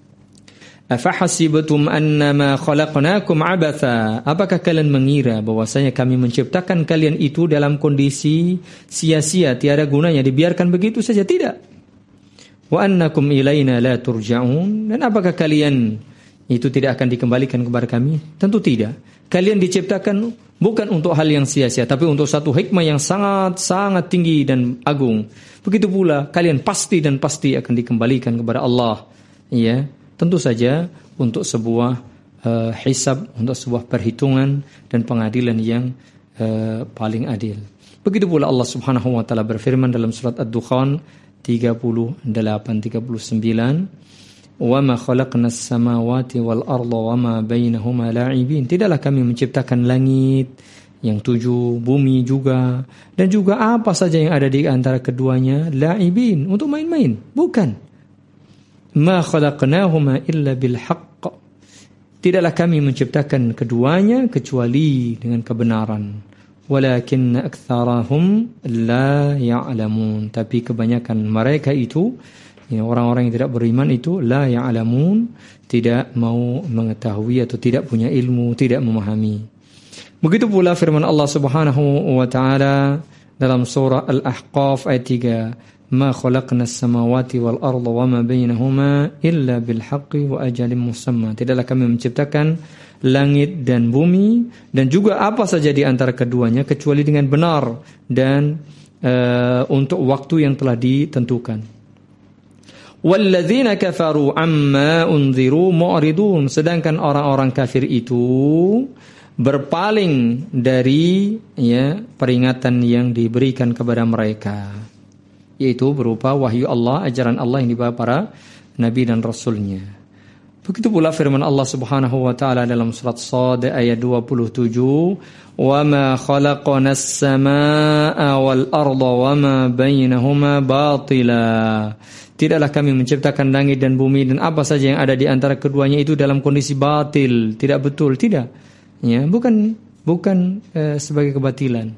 afahasibatum annama khalaqnakum abatha. Apakah kalian mengira bahwasanya kami menciptakan kalian itu dalam kondisi sia-sia, tiada gunanya, dibiarkan begitu saja? Tidak. Wa annakum ilaina la turja'un. Dan apakah kalian itu tidak akan dikembalikan kepada kami? Tentu tidak. Kalian diciptakan bukan untuk hal yang sia-sia, tapi untuk satu hikmah yang sangat-sangat tinggi dan agung. Begitu pula kalian pasti dan pasti akan dikembalikan kepada Allah. Ya, tentu saja untuk sebuah uh, hisab, untuk sebuah perhitungan dan pengadilan yang uh, paling adil. Begitu pula Allah Subhanahu wa taala berfirman dalam surat Ad-Dukhan tiga puluh delapan tiga puluh sembilan, "Wa ma khalaqnas samawati wal arda wa ma bainahuma la'ibin." Tidaklah kami menciptakan langit yang tujuh, bumi juga, dan juga apa saja yang ada di antara keduanya la'ibin, untuk main-main, bukan. Ma khalaqnahuma illa bil haqq. Tidaklah kami menciptakan keduanya kecuali dengan kebenaran. Walakinna aktsarahum la ya'lamun. Tapi kebanyakan mereka itu, ya, orang-orang yang tidak beriman itu la ya'lamun, tidak mau mengetahui atau tidak punya ilmu, tidak memahami. Begitu pula firman Allah Subhanahu wa taala dalam surah Al-Ahqaf ayat tiga, ma khalaqnas samawati wal arda wa ma bainahuma illa bil haqqi wa ajalin musamma. Tidaklah kami menciptakan langit dan bumi dan juga apa saja di antara keduanya kecuali dengan benar dan uh, untuk waktu yang telah ditentukan. Walladzina kafaru amma unziru mu'ridun. Sedangkan orang-orang kafir itu berpaling dari ya peringatan yang diberikan kepada mereka, yaitu berupa wahyu Allah, ajaran Allah yang dibawa para nabi dan rasulnya. Begitu pula firman Allah Subhanahu wa taala dalam surat Shad ayat dua puluh tujuh, "Wa ma khalaqnas samaa'a wal arda wa ma bainahuma batila." Tidaklah kami menciptakan langit dan bumi dan apa saja yang ada di antara keduanya itu dalam kondisi batil, tidak betul, tidak. Ya, bukan bukan eh, sebagai kebatilan.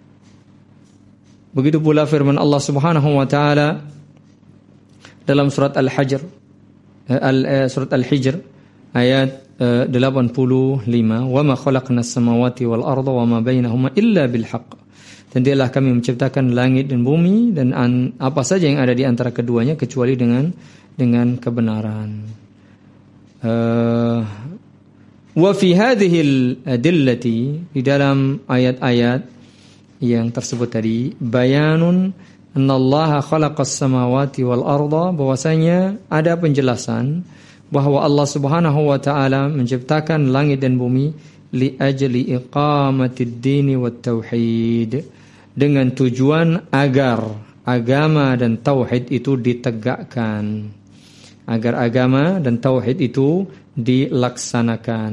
Begitu pula firman Allah Subhanahu wa taala dalam surat Al-Hajr Al, surat Al-Hijr ayat uh, delapan puluh lima, "Wa ma khalaqnas samawati wal arda wa ma bainahuma illa bil haqq." Dan dialah kami menciptakan langit dan bumi dan an, apa saja yang ada di antara keduanya kecuali dengan dengan kebenaran. Uh, wa fi hadhihi al-adillati, di dalam ayat-ayat yang tersebut tadi, bayanun Annallaha khalaqas samawati wal arda, bahwasanya ada penjelasan bahwa Allah Subhanahu wa taala menciptakan langit dan bumi li ajli iqamatid dini wat tauhid, dengan tujuan agar agama dan tauhid itu ditegakkan, agar agama dan tauhid itu dilaksanakan.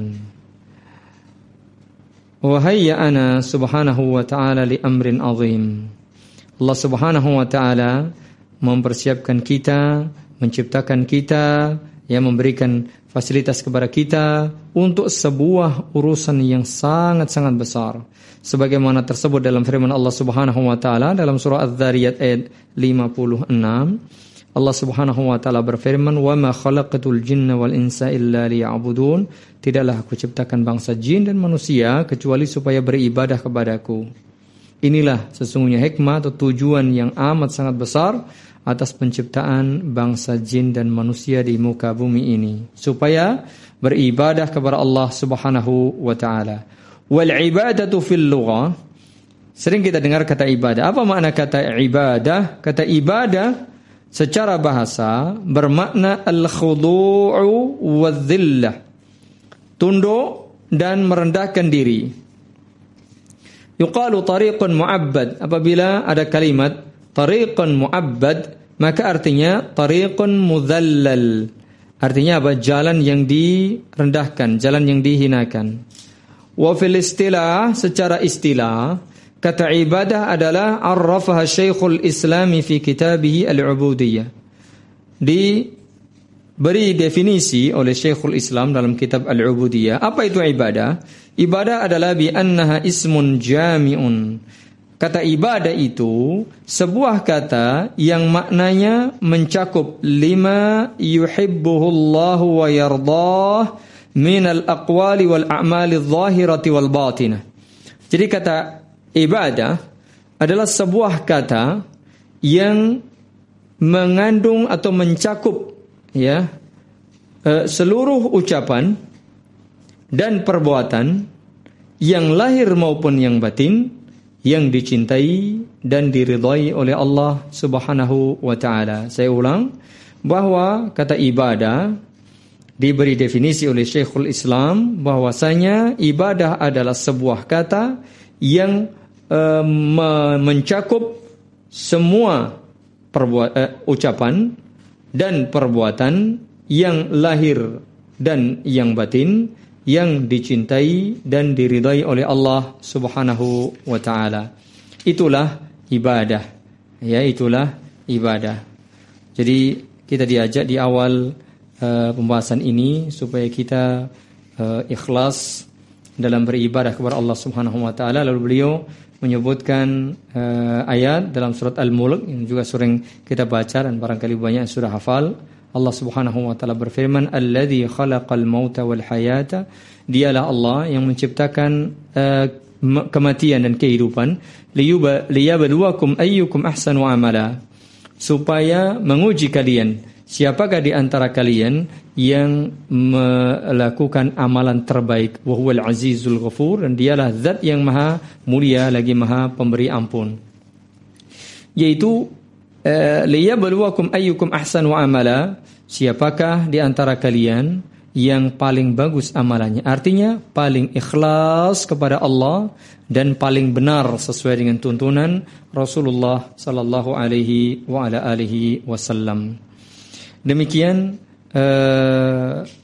Wa hayya'ana subhanahu wa ta'ala li amrin azim. Allah Subhanahu wa taala mempersiapkan kita, menciptakan kita, ya, memberikan fasilitas kepada kita untuk sebuah urusan yang sangat-sangat besar. Sebagaimana tersebut dalam firman Allah Subhanahu wa taala dalam surah Az-Zariyat ayat lima puluh enam, Allah Subhanahu wa taala berfirman, "Wa ma khalaqatul jinna wal insa illa liya'budun." Tidaklah aku ciptakan bangsa jin dan manusia kecuali supaya beribadah kepadaku. Inilah sesungguhnya hikmah atau tujuan yang amat sangat besar atas penciptaan bangsa jin dan manusia di muka bumi ini, supaya beribadah kepada Allah Subhanahu wa taala. Wal ibadatu fil lughah, sering kita dengar kata ibadah. Apa makna kata ibadah? Kata ibadah secara bahasa bermakna al-khudu'u wadh-dhillah, tunduk dan merendahkan diri. Yuqalu tariqun mu'abbad, apabila ada kalimat tariqun mu'abbad maka artinya tariqun mudhallal, artinya apa? Jalan yang direndahkan, jalan yang dihinakan. Wa fil istilah, secara istilah, kata ibadah adalah arrafaha Syekhul Islam fi kitabih al-Ubudiyah, diberi definisi oleh Syekhul Islam dalam kitab al-Ubudiyah. Apa itu ibadah? Ibadah adalah bi annaha ismun jami'un. Kata ibadah itu sebuah kata yang maknanya mencakup lima yuhibbuhullahu wa yardah minal aqwali wal a'mali adh-dhahirati wal batinah. Jadi kata ibadah adalah sebuah kata yang mengandung atau mencakup, ya, seluruh ucapan dan perbuatan yang lahir maupun yang batin, yang dicintai dan diridhai oleh Allah Subhanahu wa taala. Saya ulang bahwa kata ibadah diberi definisi oleh Syekhul Islam bahwasanya ibadah adalah sebuah kata yang uh, mencakup semua perbuat, uh, ucapan dan perbuatan yang lahir dan yang batin, yang dicintai dan diridai oleh Allah Subhanahu wa taala. Itulah ibadah. Ya, itulah ibadah. Jadi kita diajak di awal uh, pembahasan ini supaya kita uh, ikhlas dalam beribadah kepada Allah Subhanahu wa taala. Lalu beliau menyebutkan uh, ayat dalam surat Al-Mulk yang juga sering kita baca dan barangkali banyak yang sudah hafal. Allah Subhanahu wa taala berfirman, "Alladzi khalaqal mauta wal hayata." Dialah Allah yang menciptakan uh, kematian dan kehidupan, liyabluwakum ayyukum ahsanu amala, supaya menguji kalian siapakah di antara kalian yang melakukan amalan terbaik. Wa huwal azizul ghafur, dan dialah zat yang maha mulia lagi maha pemberi ampun. Yaitu liyabluwakum ayyukum ahsanu amala, siapakah di antara kalian yang paling bagus amalannya, artinya paling ikhlas kepada Allah dan paling benar sesuai dengan tuntunan Rasulullah sallallahu alaihi wa ala alihi wasallam. Demikian uh,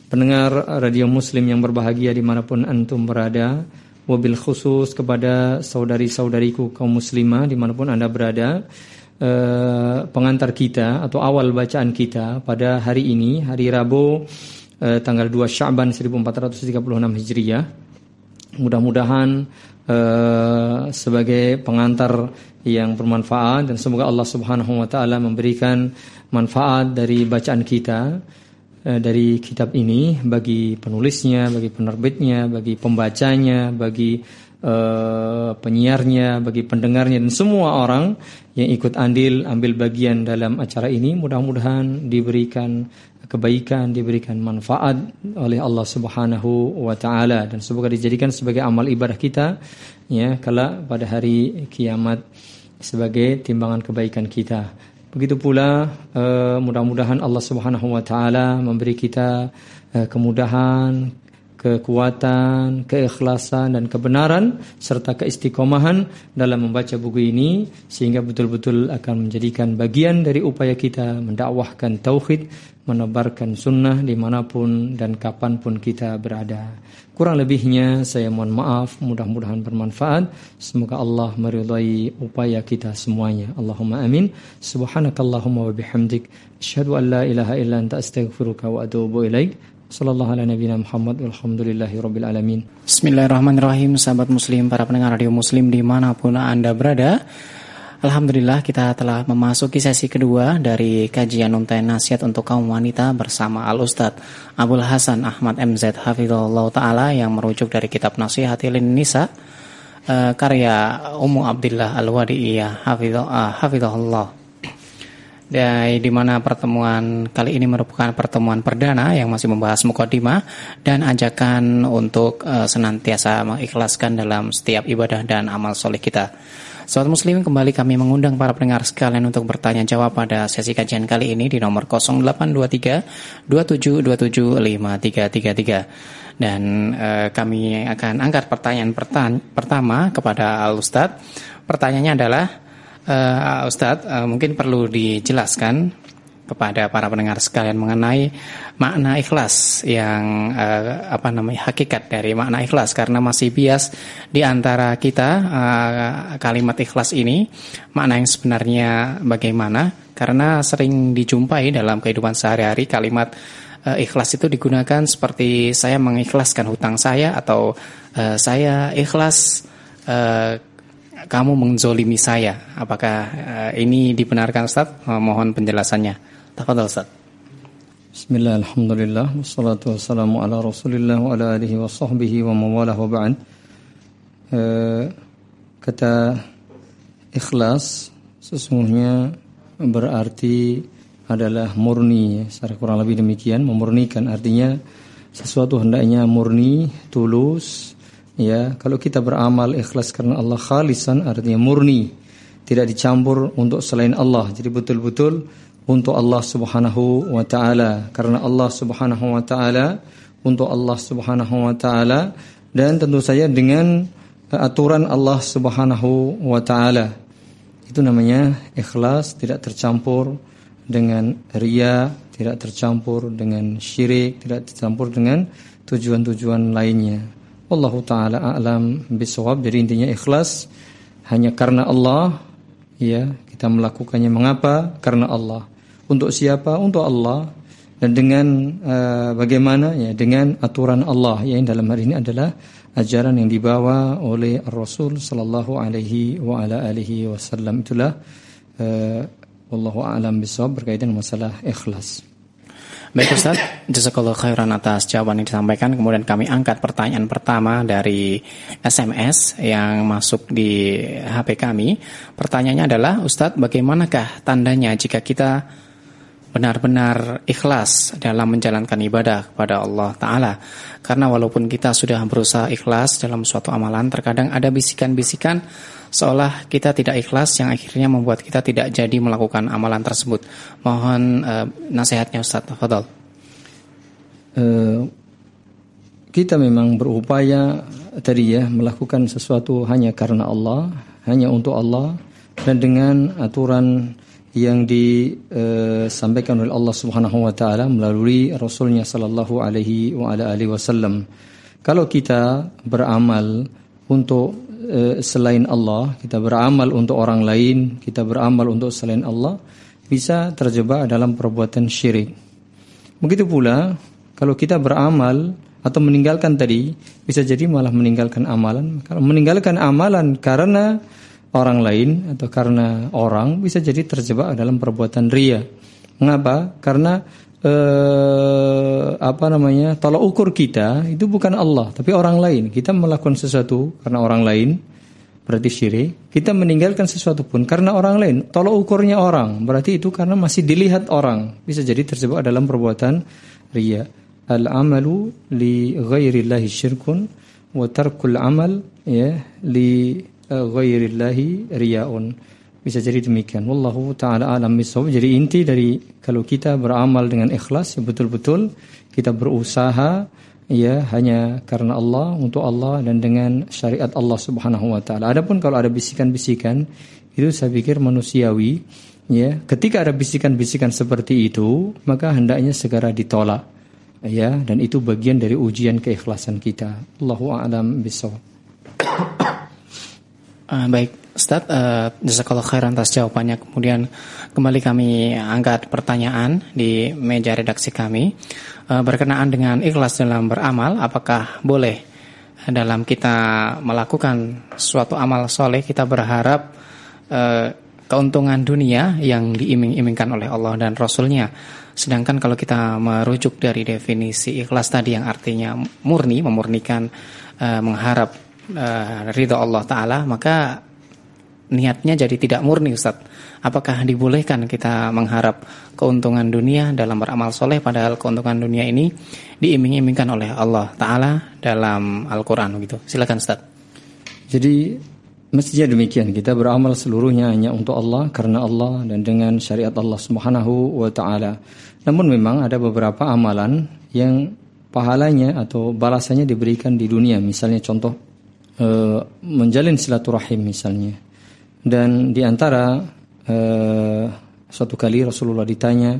pendengar radio Muslim yang berbahagia dimanapun antum berada, wabil khusus kepada saudari-saudariku kaum muslimah dimanapun anda berada. Uh, pengantar kita atau awal bacaan kita pada hari ini, hari Rabu, uh, tanggal dua Sya'ban seribu empat ratus tiga puluh enam Hijriah. Mudah-mudahan uh, sebagai pengantar yang bermanfaat, dan semoga Allah Subhanahu wa taala memberikan manfaat dari bacaan kita, uh, dari kitab ini bagi penulisnya, bagi penerbitnya, bagi pembacanya, bagi Uh, penyiarnya, bagi pendengarnya, dan semua orang yang ikut andil ambil bagian dalam acara ini. Mudah-mudahan diberikan kebaikan, diberikan manfaat oleh Allah Subhanahu wa taala, dan semoga dijadikan sebagai amal ibadah kita ya kala pada hari kiamat sebagai timbangan kebaikan kita. Begitu pula uh, mudah-mudahan Allah Subhanahu wa taala memberi kita uh, kemudahan, kekuatan, keikhlasan dan kebenaran serta keistiqomahan dalam membaca buku ini, sehingga betul-betul akan menjadikan bagian dari upaya kita mendakwahkan tauhid, menebarkan sunnah dimanapun dan kapanpun kita berada. Kurang lebihnya saya mohon maaf, mudah-mudahan bermanfaat. Semoga Allah meridai upaya kita semuanya. Allahumma amin. Subhanakallahumma wa bihamdik, asyhadu an la ilaha illa anta astaghfiruka wa atubu ilaik. Sallallahu ala nabiyina Muhammad walhamdulillahi rabbil alamin. Bismillahirrahmanirrahim. Sahabat muslim, para pendengar radio muslim dimanapun anda berada, alhamdulillah kita telah memasuki sesi kedua dari kajian Untayan Nasihat untuk Kaum Wanita bersama Al-Ustadz Abdul Hasan Ahmad M Z Hafizahullah Ta'ala, yang merujuk dari kitab Nasihatil Nisa uh, karya Ummu Abdillah Al-Wadi'iyah Hafizahullah. Dan di mana pertemuan kali ini merupakan pertemuan perdana yang masih membahas mukadimah dan ajakan untuk uh, senantiasa mengikhlaskan dalam setiap ibadah dan amal soleh kita. Sahabat muslim, kembali kami mengundang para pendengar sekalian untuk bertanya jawab pada sesi kajian kali ini di nomor nol delapan dua tiga dua tujuh dua tujuh lima tiga tiga tiga. Dan uh, kami akan angkat pertanyaan pertanya- pertama kepada Al-Ustadz. Pertanyaannya adalah, Uh, Ustadz, uh, mungkin perlu dijelaskan kepada para pendengar sekalian mengenai makna ikhlas yang uh, apa namanya hakikat dari makna ikhlas, karena masih bias di antara kita uh, kalimat ikhlas ini makna yang sebenarnya bagaimana, karena sering dijumpai dalam kehidupan sehari-hari kalimat uh, ikhlas itu digunakan seperti saya mengikhlaskan hutang saya, atau uh, saya ikhlas uh, kamu menzolimi saya. Apakah uh, ini dibenarkan, Ustaz? Uh, mohon penjelasannya. Tafadhol, Ustaz. Bismillah, alhamdulillah, wassalatu wassalamu ala rasulillah wa ala alihi wa sahbihi wa mawalah wa ba'd. Uh, kata ikhlas sesungguhnya berarti adalah murni, secara kurang lebih demikian. Memurnikan artinya sesuatu hendaknya murni, tulus. Ya, kalau kita beramal ikhlas karena Allah, khalisan artinya murni, tidak dicampur untuk selain Allah. Jadi betul-betul untuk Allah Subhanahu wa taala, karena Allah Subhanahu wa taala, untuk Allah Subhanahu wa taala, dan tentu saja dengan aturan Allah Subhanahu wa taala. Itu namanya ikhlas, tidak tercampur dengan riya, tidak tercampur dengan syirik, tidak tercampur dengan tujuan-tujuan lainnya. Wallahu ta'ala a'lam bisawab. Jadi intinya ikhlas hanya karena Allah, ya, kita melakukannya mengapa? Karena Allah. Untuk siapa? Untuk Allah. Dan dengan uh, bagaimana? Ya, dengan aturan Allah, yang dalam hari ini adalah ajaran yang dibawa oleh Rasul sallallahu alaihi wa ala alihi wasallam. Itulah uh, wallahu a'lam bisawab berkaitan masalah ikhlas. Baik Ustaz, jazakallahu khairan atas jawaban yang disampaikan. Kemudian kami angkat pertanyaan pertama dari S M S yang masuk di H P kami. Pertanyaannya adalah, Ustaz, bagaimanakah tandanya jika kita benar-benar ikhlas dalam menjalankan ibadah kepada Allah Ta'ala? Karena walaupun kita sudah berusaha ikhlas dalam suatu amalan, terkadang ada bisikan-bisikan seolah kita tidak ikhlas yang akhirnya membuat kita tidak jadi melakukan amalan tersebut. Mohon uh, nasihatnya, Ustaz. Tafadhol. Uh, kita memang berupaya tadi ya melakukan sesuatu hanya karena Allah, hanya untuk Allah, dan dengan aturan yang disampaikan oleh Allah Subhanahu wa taala melalui Rasulnya sallallahu alaihi wa ala alihi wasallam. Kalau kita beramal untuk e, selain Allah, kita beramal untuk orang lain, kita beramal untuk selain Allah, bisa terjebak dalam perbuatan syirik. Begitu pula kalau kita beramal atau meninggalkan tadi, bisa jadi malah meninggalkan amalan. Kalau meninggalkan amalan karena orang lain atau karena orang, bisa jadi terjebak dalam perbuatan riya. Mengapa? Karena eh, apa namanya? tolak ukur kita itu bukan Allah, tapi orang lain. Kita melakukan sesuatu karena orang lain, berarti syirik. Kita meninggalkan sesuatu pun karena orang lain, tolak ukurnya orang, berarti itu karena masih dilihat orang. Bisa jadi terjebak dalam perbuatan riya. Al-amalu li ghairillahi syirkun wa tarkul amal ya li ghairillahi riyaun. Bisa jadi demikian. Wallahu taala alam bisawab. Jadi inti dari kalau kita beramal dengan ikhlas, ya betul-betul kita berusaha ya hanya karena Allah, untuk Allah dan dengan syariat Allah Subhanahu wa taala. Adapun kalau ada bisikan-bisikan, itu saya pikir manusiawi ya. Ketika ada bisikan-bisikan seperti itu, maka hendaknya segera ditolak. Ya, dan itu bagian dari ujian keikhlasan kita. Allahu a'lam bishawab. Uh, baik, Ustaz, uh, jazakallahu khairan atas jawabannya. Kemudian kembali kami angkat pertanyaan di meja redaksi kami uh, berkenaan dengan ikhlas dalam beramal. Apakah boleh dalam kita melakukan suatu amal soleh kita berharap uh, keuntungan dunia yang diiming-imingkan oleh Allah dan Rasulnya? Sedangkan kalau kita merujuk dari definisi ikhlas tadi yang artinya murni, memurnikan, uh, mengharap uh, ridha Allah Ta'ala, maka niatnya jadi tidak murni, Ustaz. Apakah dibolehkan kita mengharap keuntungan dunia dalam beramal soleh, padahal keuntungan dunia ini diiming-imingkan oleh Allah Ta'ala dalam Al-Quran gitu? Silakan, Ustaz. Jadi mestinya demikian, kita beramal seluruhnya hanya untuk Allah, karena Allah dan dengan syariat Allah Subhanahu wa taala. Namun memang ada beberapa amalan yang pahalanya atau balasannya diberikan di dunia. Misalnya contoh e, menjalin silaturahim misalnya. Dan di antara e, suatu kali Rasulullah ditanya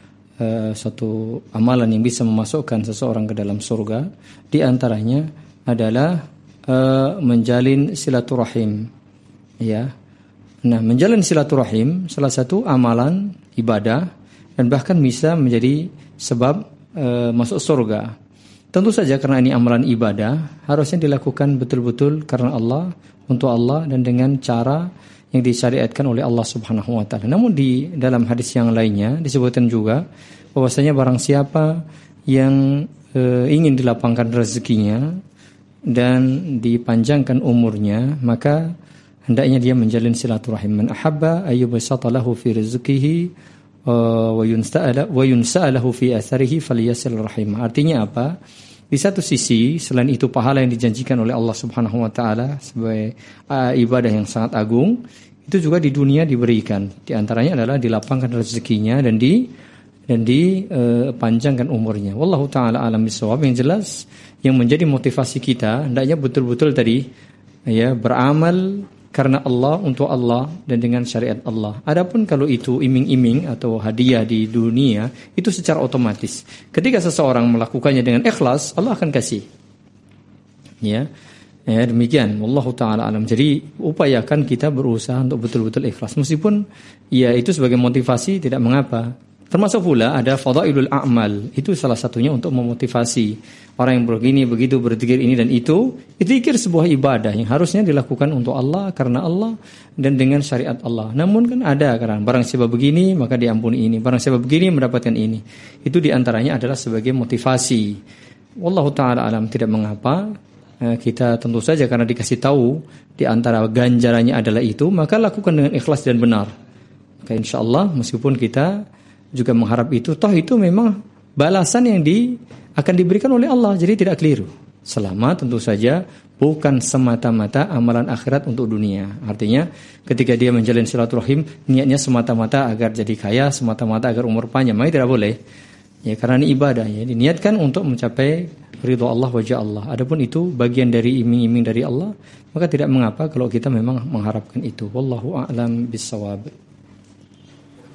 e, suatu amalan yang bisa memasukkan seseorang ke dalam surga, di antaranya adalah e, menjalin silaturahim. Ya. Nah, menjalin silaturahim salah satu amalan ibadah dan bahkan bisa menjadi sebab e, masuk surga. Tentu saja karena ini amalan ibadah, harusnya dilakukan betul-betul karena Allah, untuk Allah dan dengan cara yang disyariatkan oleh Allah Subhanahu wa taala. Namun di dalam hadis yang lainnya disebutkan juga bahwasanya barang siapa yang e, ingin dilapangkan rezekinya dan dipanjangkan umurnya, maka hendaknya dia menjalin silaturahim. Man ahabba ayyubsata lahu fi rizqihi wa yunsa'ala wa yunsa'alahu fi atharihi falyasil rahim. Artinya apa? Di satu sisi, selain itu pahala yang dijanjikan oleh Allah Subhanahu wa taala sebagai uh, ibadah yang sangat agung, itu juga di dunia diberikan. Di antaranya adalah dilapangkan rezekinya dan di dan dipanjangkan uh, umurnya. Wallahu taala alam bisawab. Yang jelas yang menjadi motivasi kita hendaknya betul-betul tadi ya beramal karena Allah, untuk Allah dan dengan syariat Allah. Adapun kalau itu iming-iming atau hadiah di dunia, itu secara otomatis. Ketika seseorang melakukannya dengan ikhlas, Allah akan kasih. Ya, ya demikian. Wallahu taala alam. Jadi upayakan kita berusaha untuk betul-betul ikhlas. Meskipun ya itu sebagai motivasi tidak mengapa. Termasuk pula ada fadailul a'mal. Itu salah satunya untuk memotivasi orang yang begini, begitu, berzikir ini dan itu. Zikir sebuah ibadah yang harusnya dilakukan untuk Allah, karena Allah dan dengan syariat Allah. Namun kan ada kan, barang siapa begini maka diampuni ini, barang siapa begini mendapatkan ini. Itu diantaranya adalah sebagai motivasi. Wallahu ta'ala alam, tidak mengapa. Kita tentu saja karena dikasih tahu di antara ganjarannya adalah itu, maka lakukan dengan ikhlas dan benar. Maka insyaallah meskipun kita juga mengharap itu, toh itu memang balasan yang di, akan diberikan oleh Allah, jadi tidak keliru. Selama tentu saja bukan semata-mata amalan akhirat untuk dunia. Artinya ketika dia menjalin silaturahim, niatnya semata-mata agar jadi kaya, semata-mata agar umur panjang, maka tidak boleh. Ya, karena ini ibadah, ya, diniatkan untuk mencapai ridha Allah, wajah Allah. Adapun itu bagian dari iming-iming dari Allah, maka tidak mengapa kalau kita memang mengharapkan itu. Wallahu a'lam bissawab.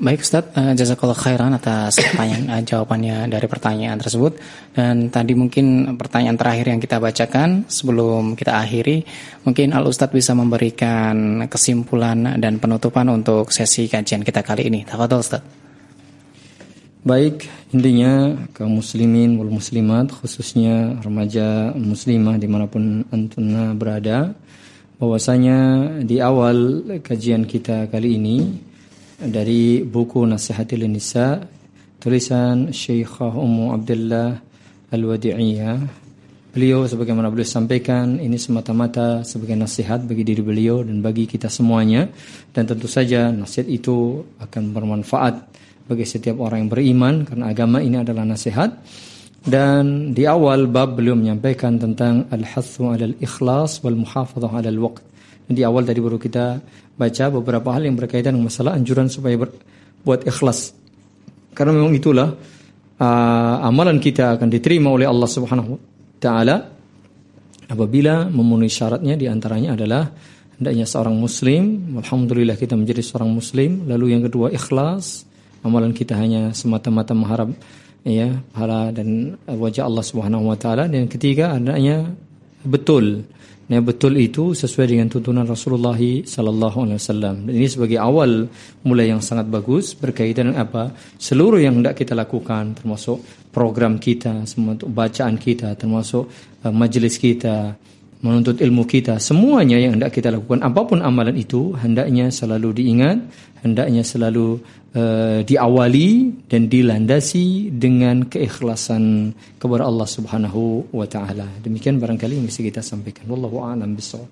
Baik Ustaz, uh, jazakallah khairan atas pertanyaan, uh, jawabannya dari pertanyaan tersebut. Dan tadi mungkin pertanyaan terakhir yang kita bacakan sebelum kita akhiri, mungkin Al Ustaz bisa memberikan kesimpulan dan penutupan untuk sesi kajian kita kali ini. Tafadhol Ustaz. Baik, intinya kaum muslimin wal muslimat, khususnya remaja muslimah dimanapun antum berada, bahwasanya di awal kajian kita kali ini dari buku Nasihatil Nisa tulisan Syekhah Ummu Abdullah Al-Wadi'iyah, beliau sebagaimana beliau sampaikan ini semata-mata sebagai nasihat bagi diri beliau dan bagi kita semuanya, dan tentu saja nasihat itu akan bermanfaat bagi setiap orang yang beriman karena agama ini adalah nasihat. Dan di awal bab beliau menyampaikan tentang al-hathu 'alal ikhlas wal muhafadzah 'alal waqt. Di awal tadi baru kita baca beberapa hal yang berkaitan dengan masalah anjuran supaya ber, buat ikhlas. Karena memang itulah uh, amalan kita akan diterima oleh Allah Subhanahu wa taala apabila memenuhi syaratnya, di antaranya adalah hendaknya seorang muslim, alhamdulillah kita menjadi seorang muslim, lalu yang kedua ikhlas, amalan kita hanya semata-mata mengharap ya pahala dan wajah Allah Subhanahu wa taala, dan yang ketiga hendaknya betul. Nah, betul itu sesuai dengan tuntunan Rasulullah sallallahu alaihi wasallam. Dan ini sebagai awal mulai yang sangat bagus berkaitan dengan apa? Seluruh yang hendak kita lakukan, termasuk program kita, semua bacaan kita, termasuk uh, majelis kita, menuntut ilmu kita, semuanya yang hendak kita lakukan, apapun amalan itu hendaknya selalu diingat, hendaknya selalu uh, diawali dan dilandasi dengan keikhlasan kepada Allah Subhanahu wa taala. Demikian barangkali yang bisa kita sampaikan. Wallahu a'lam bishawab.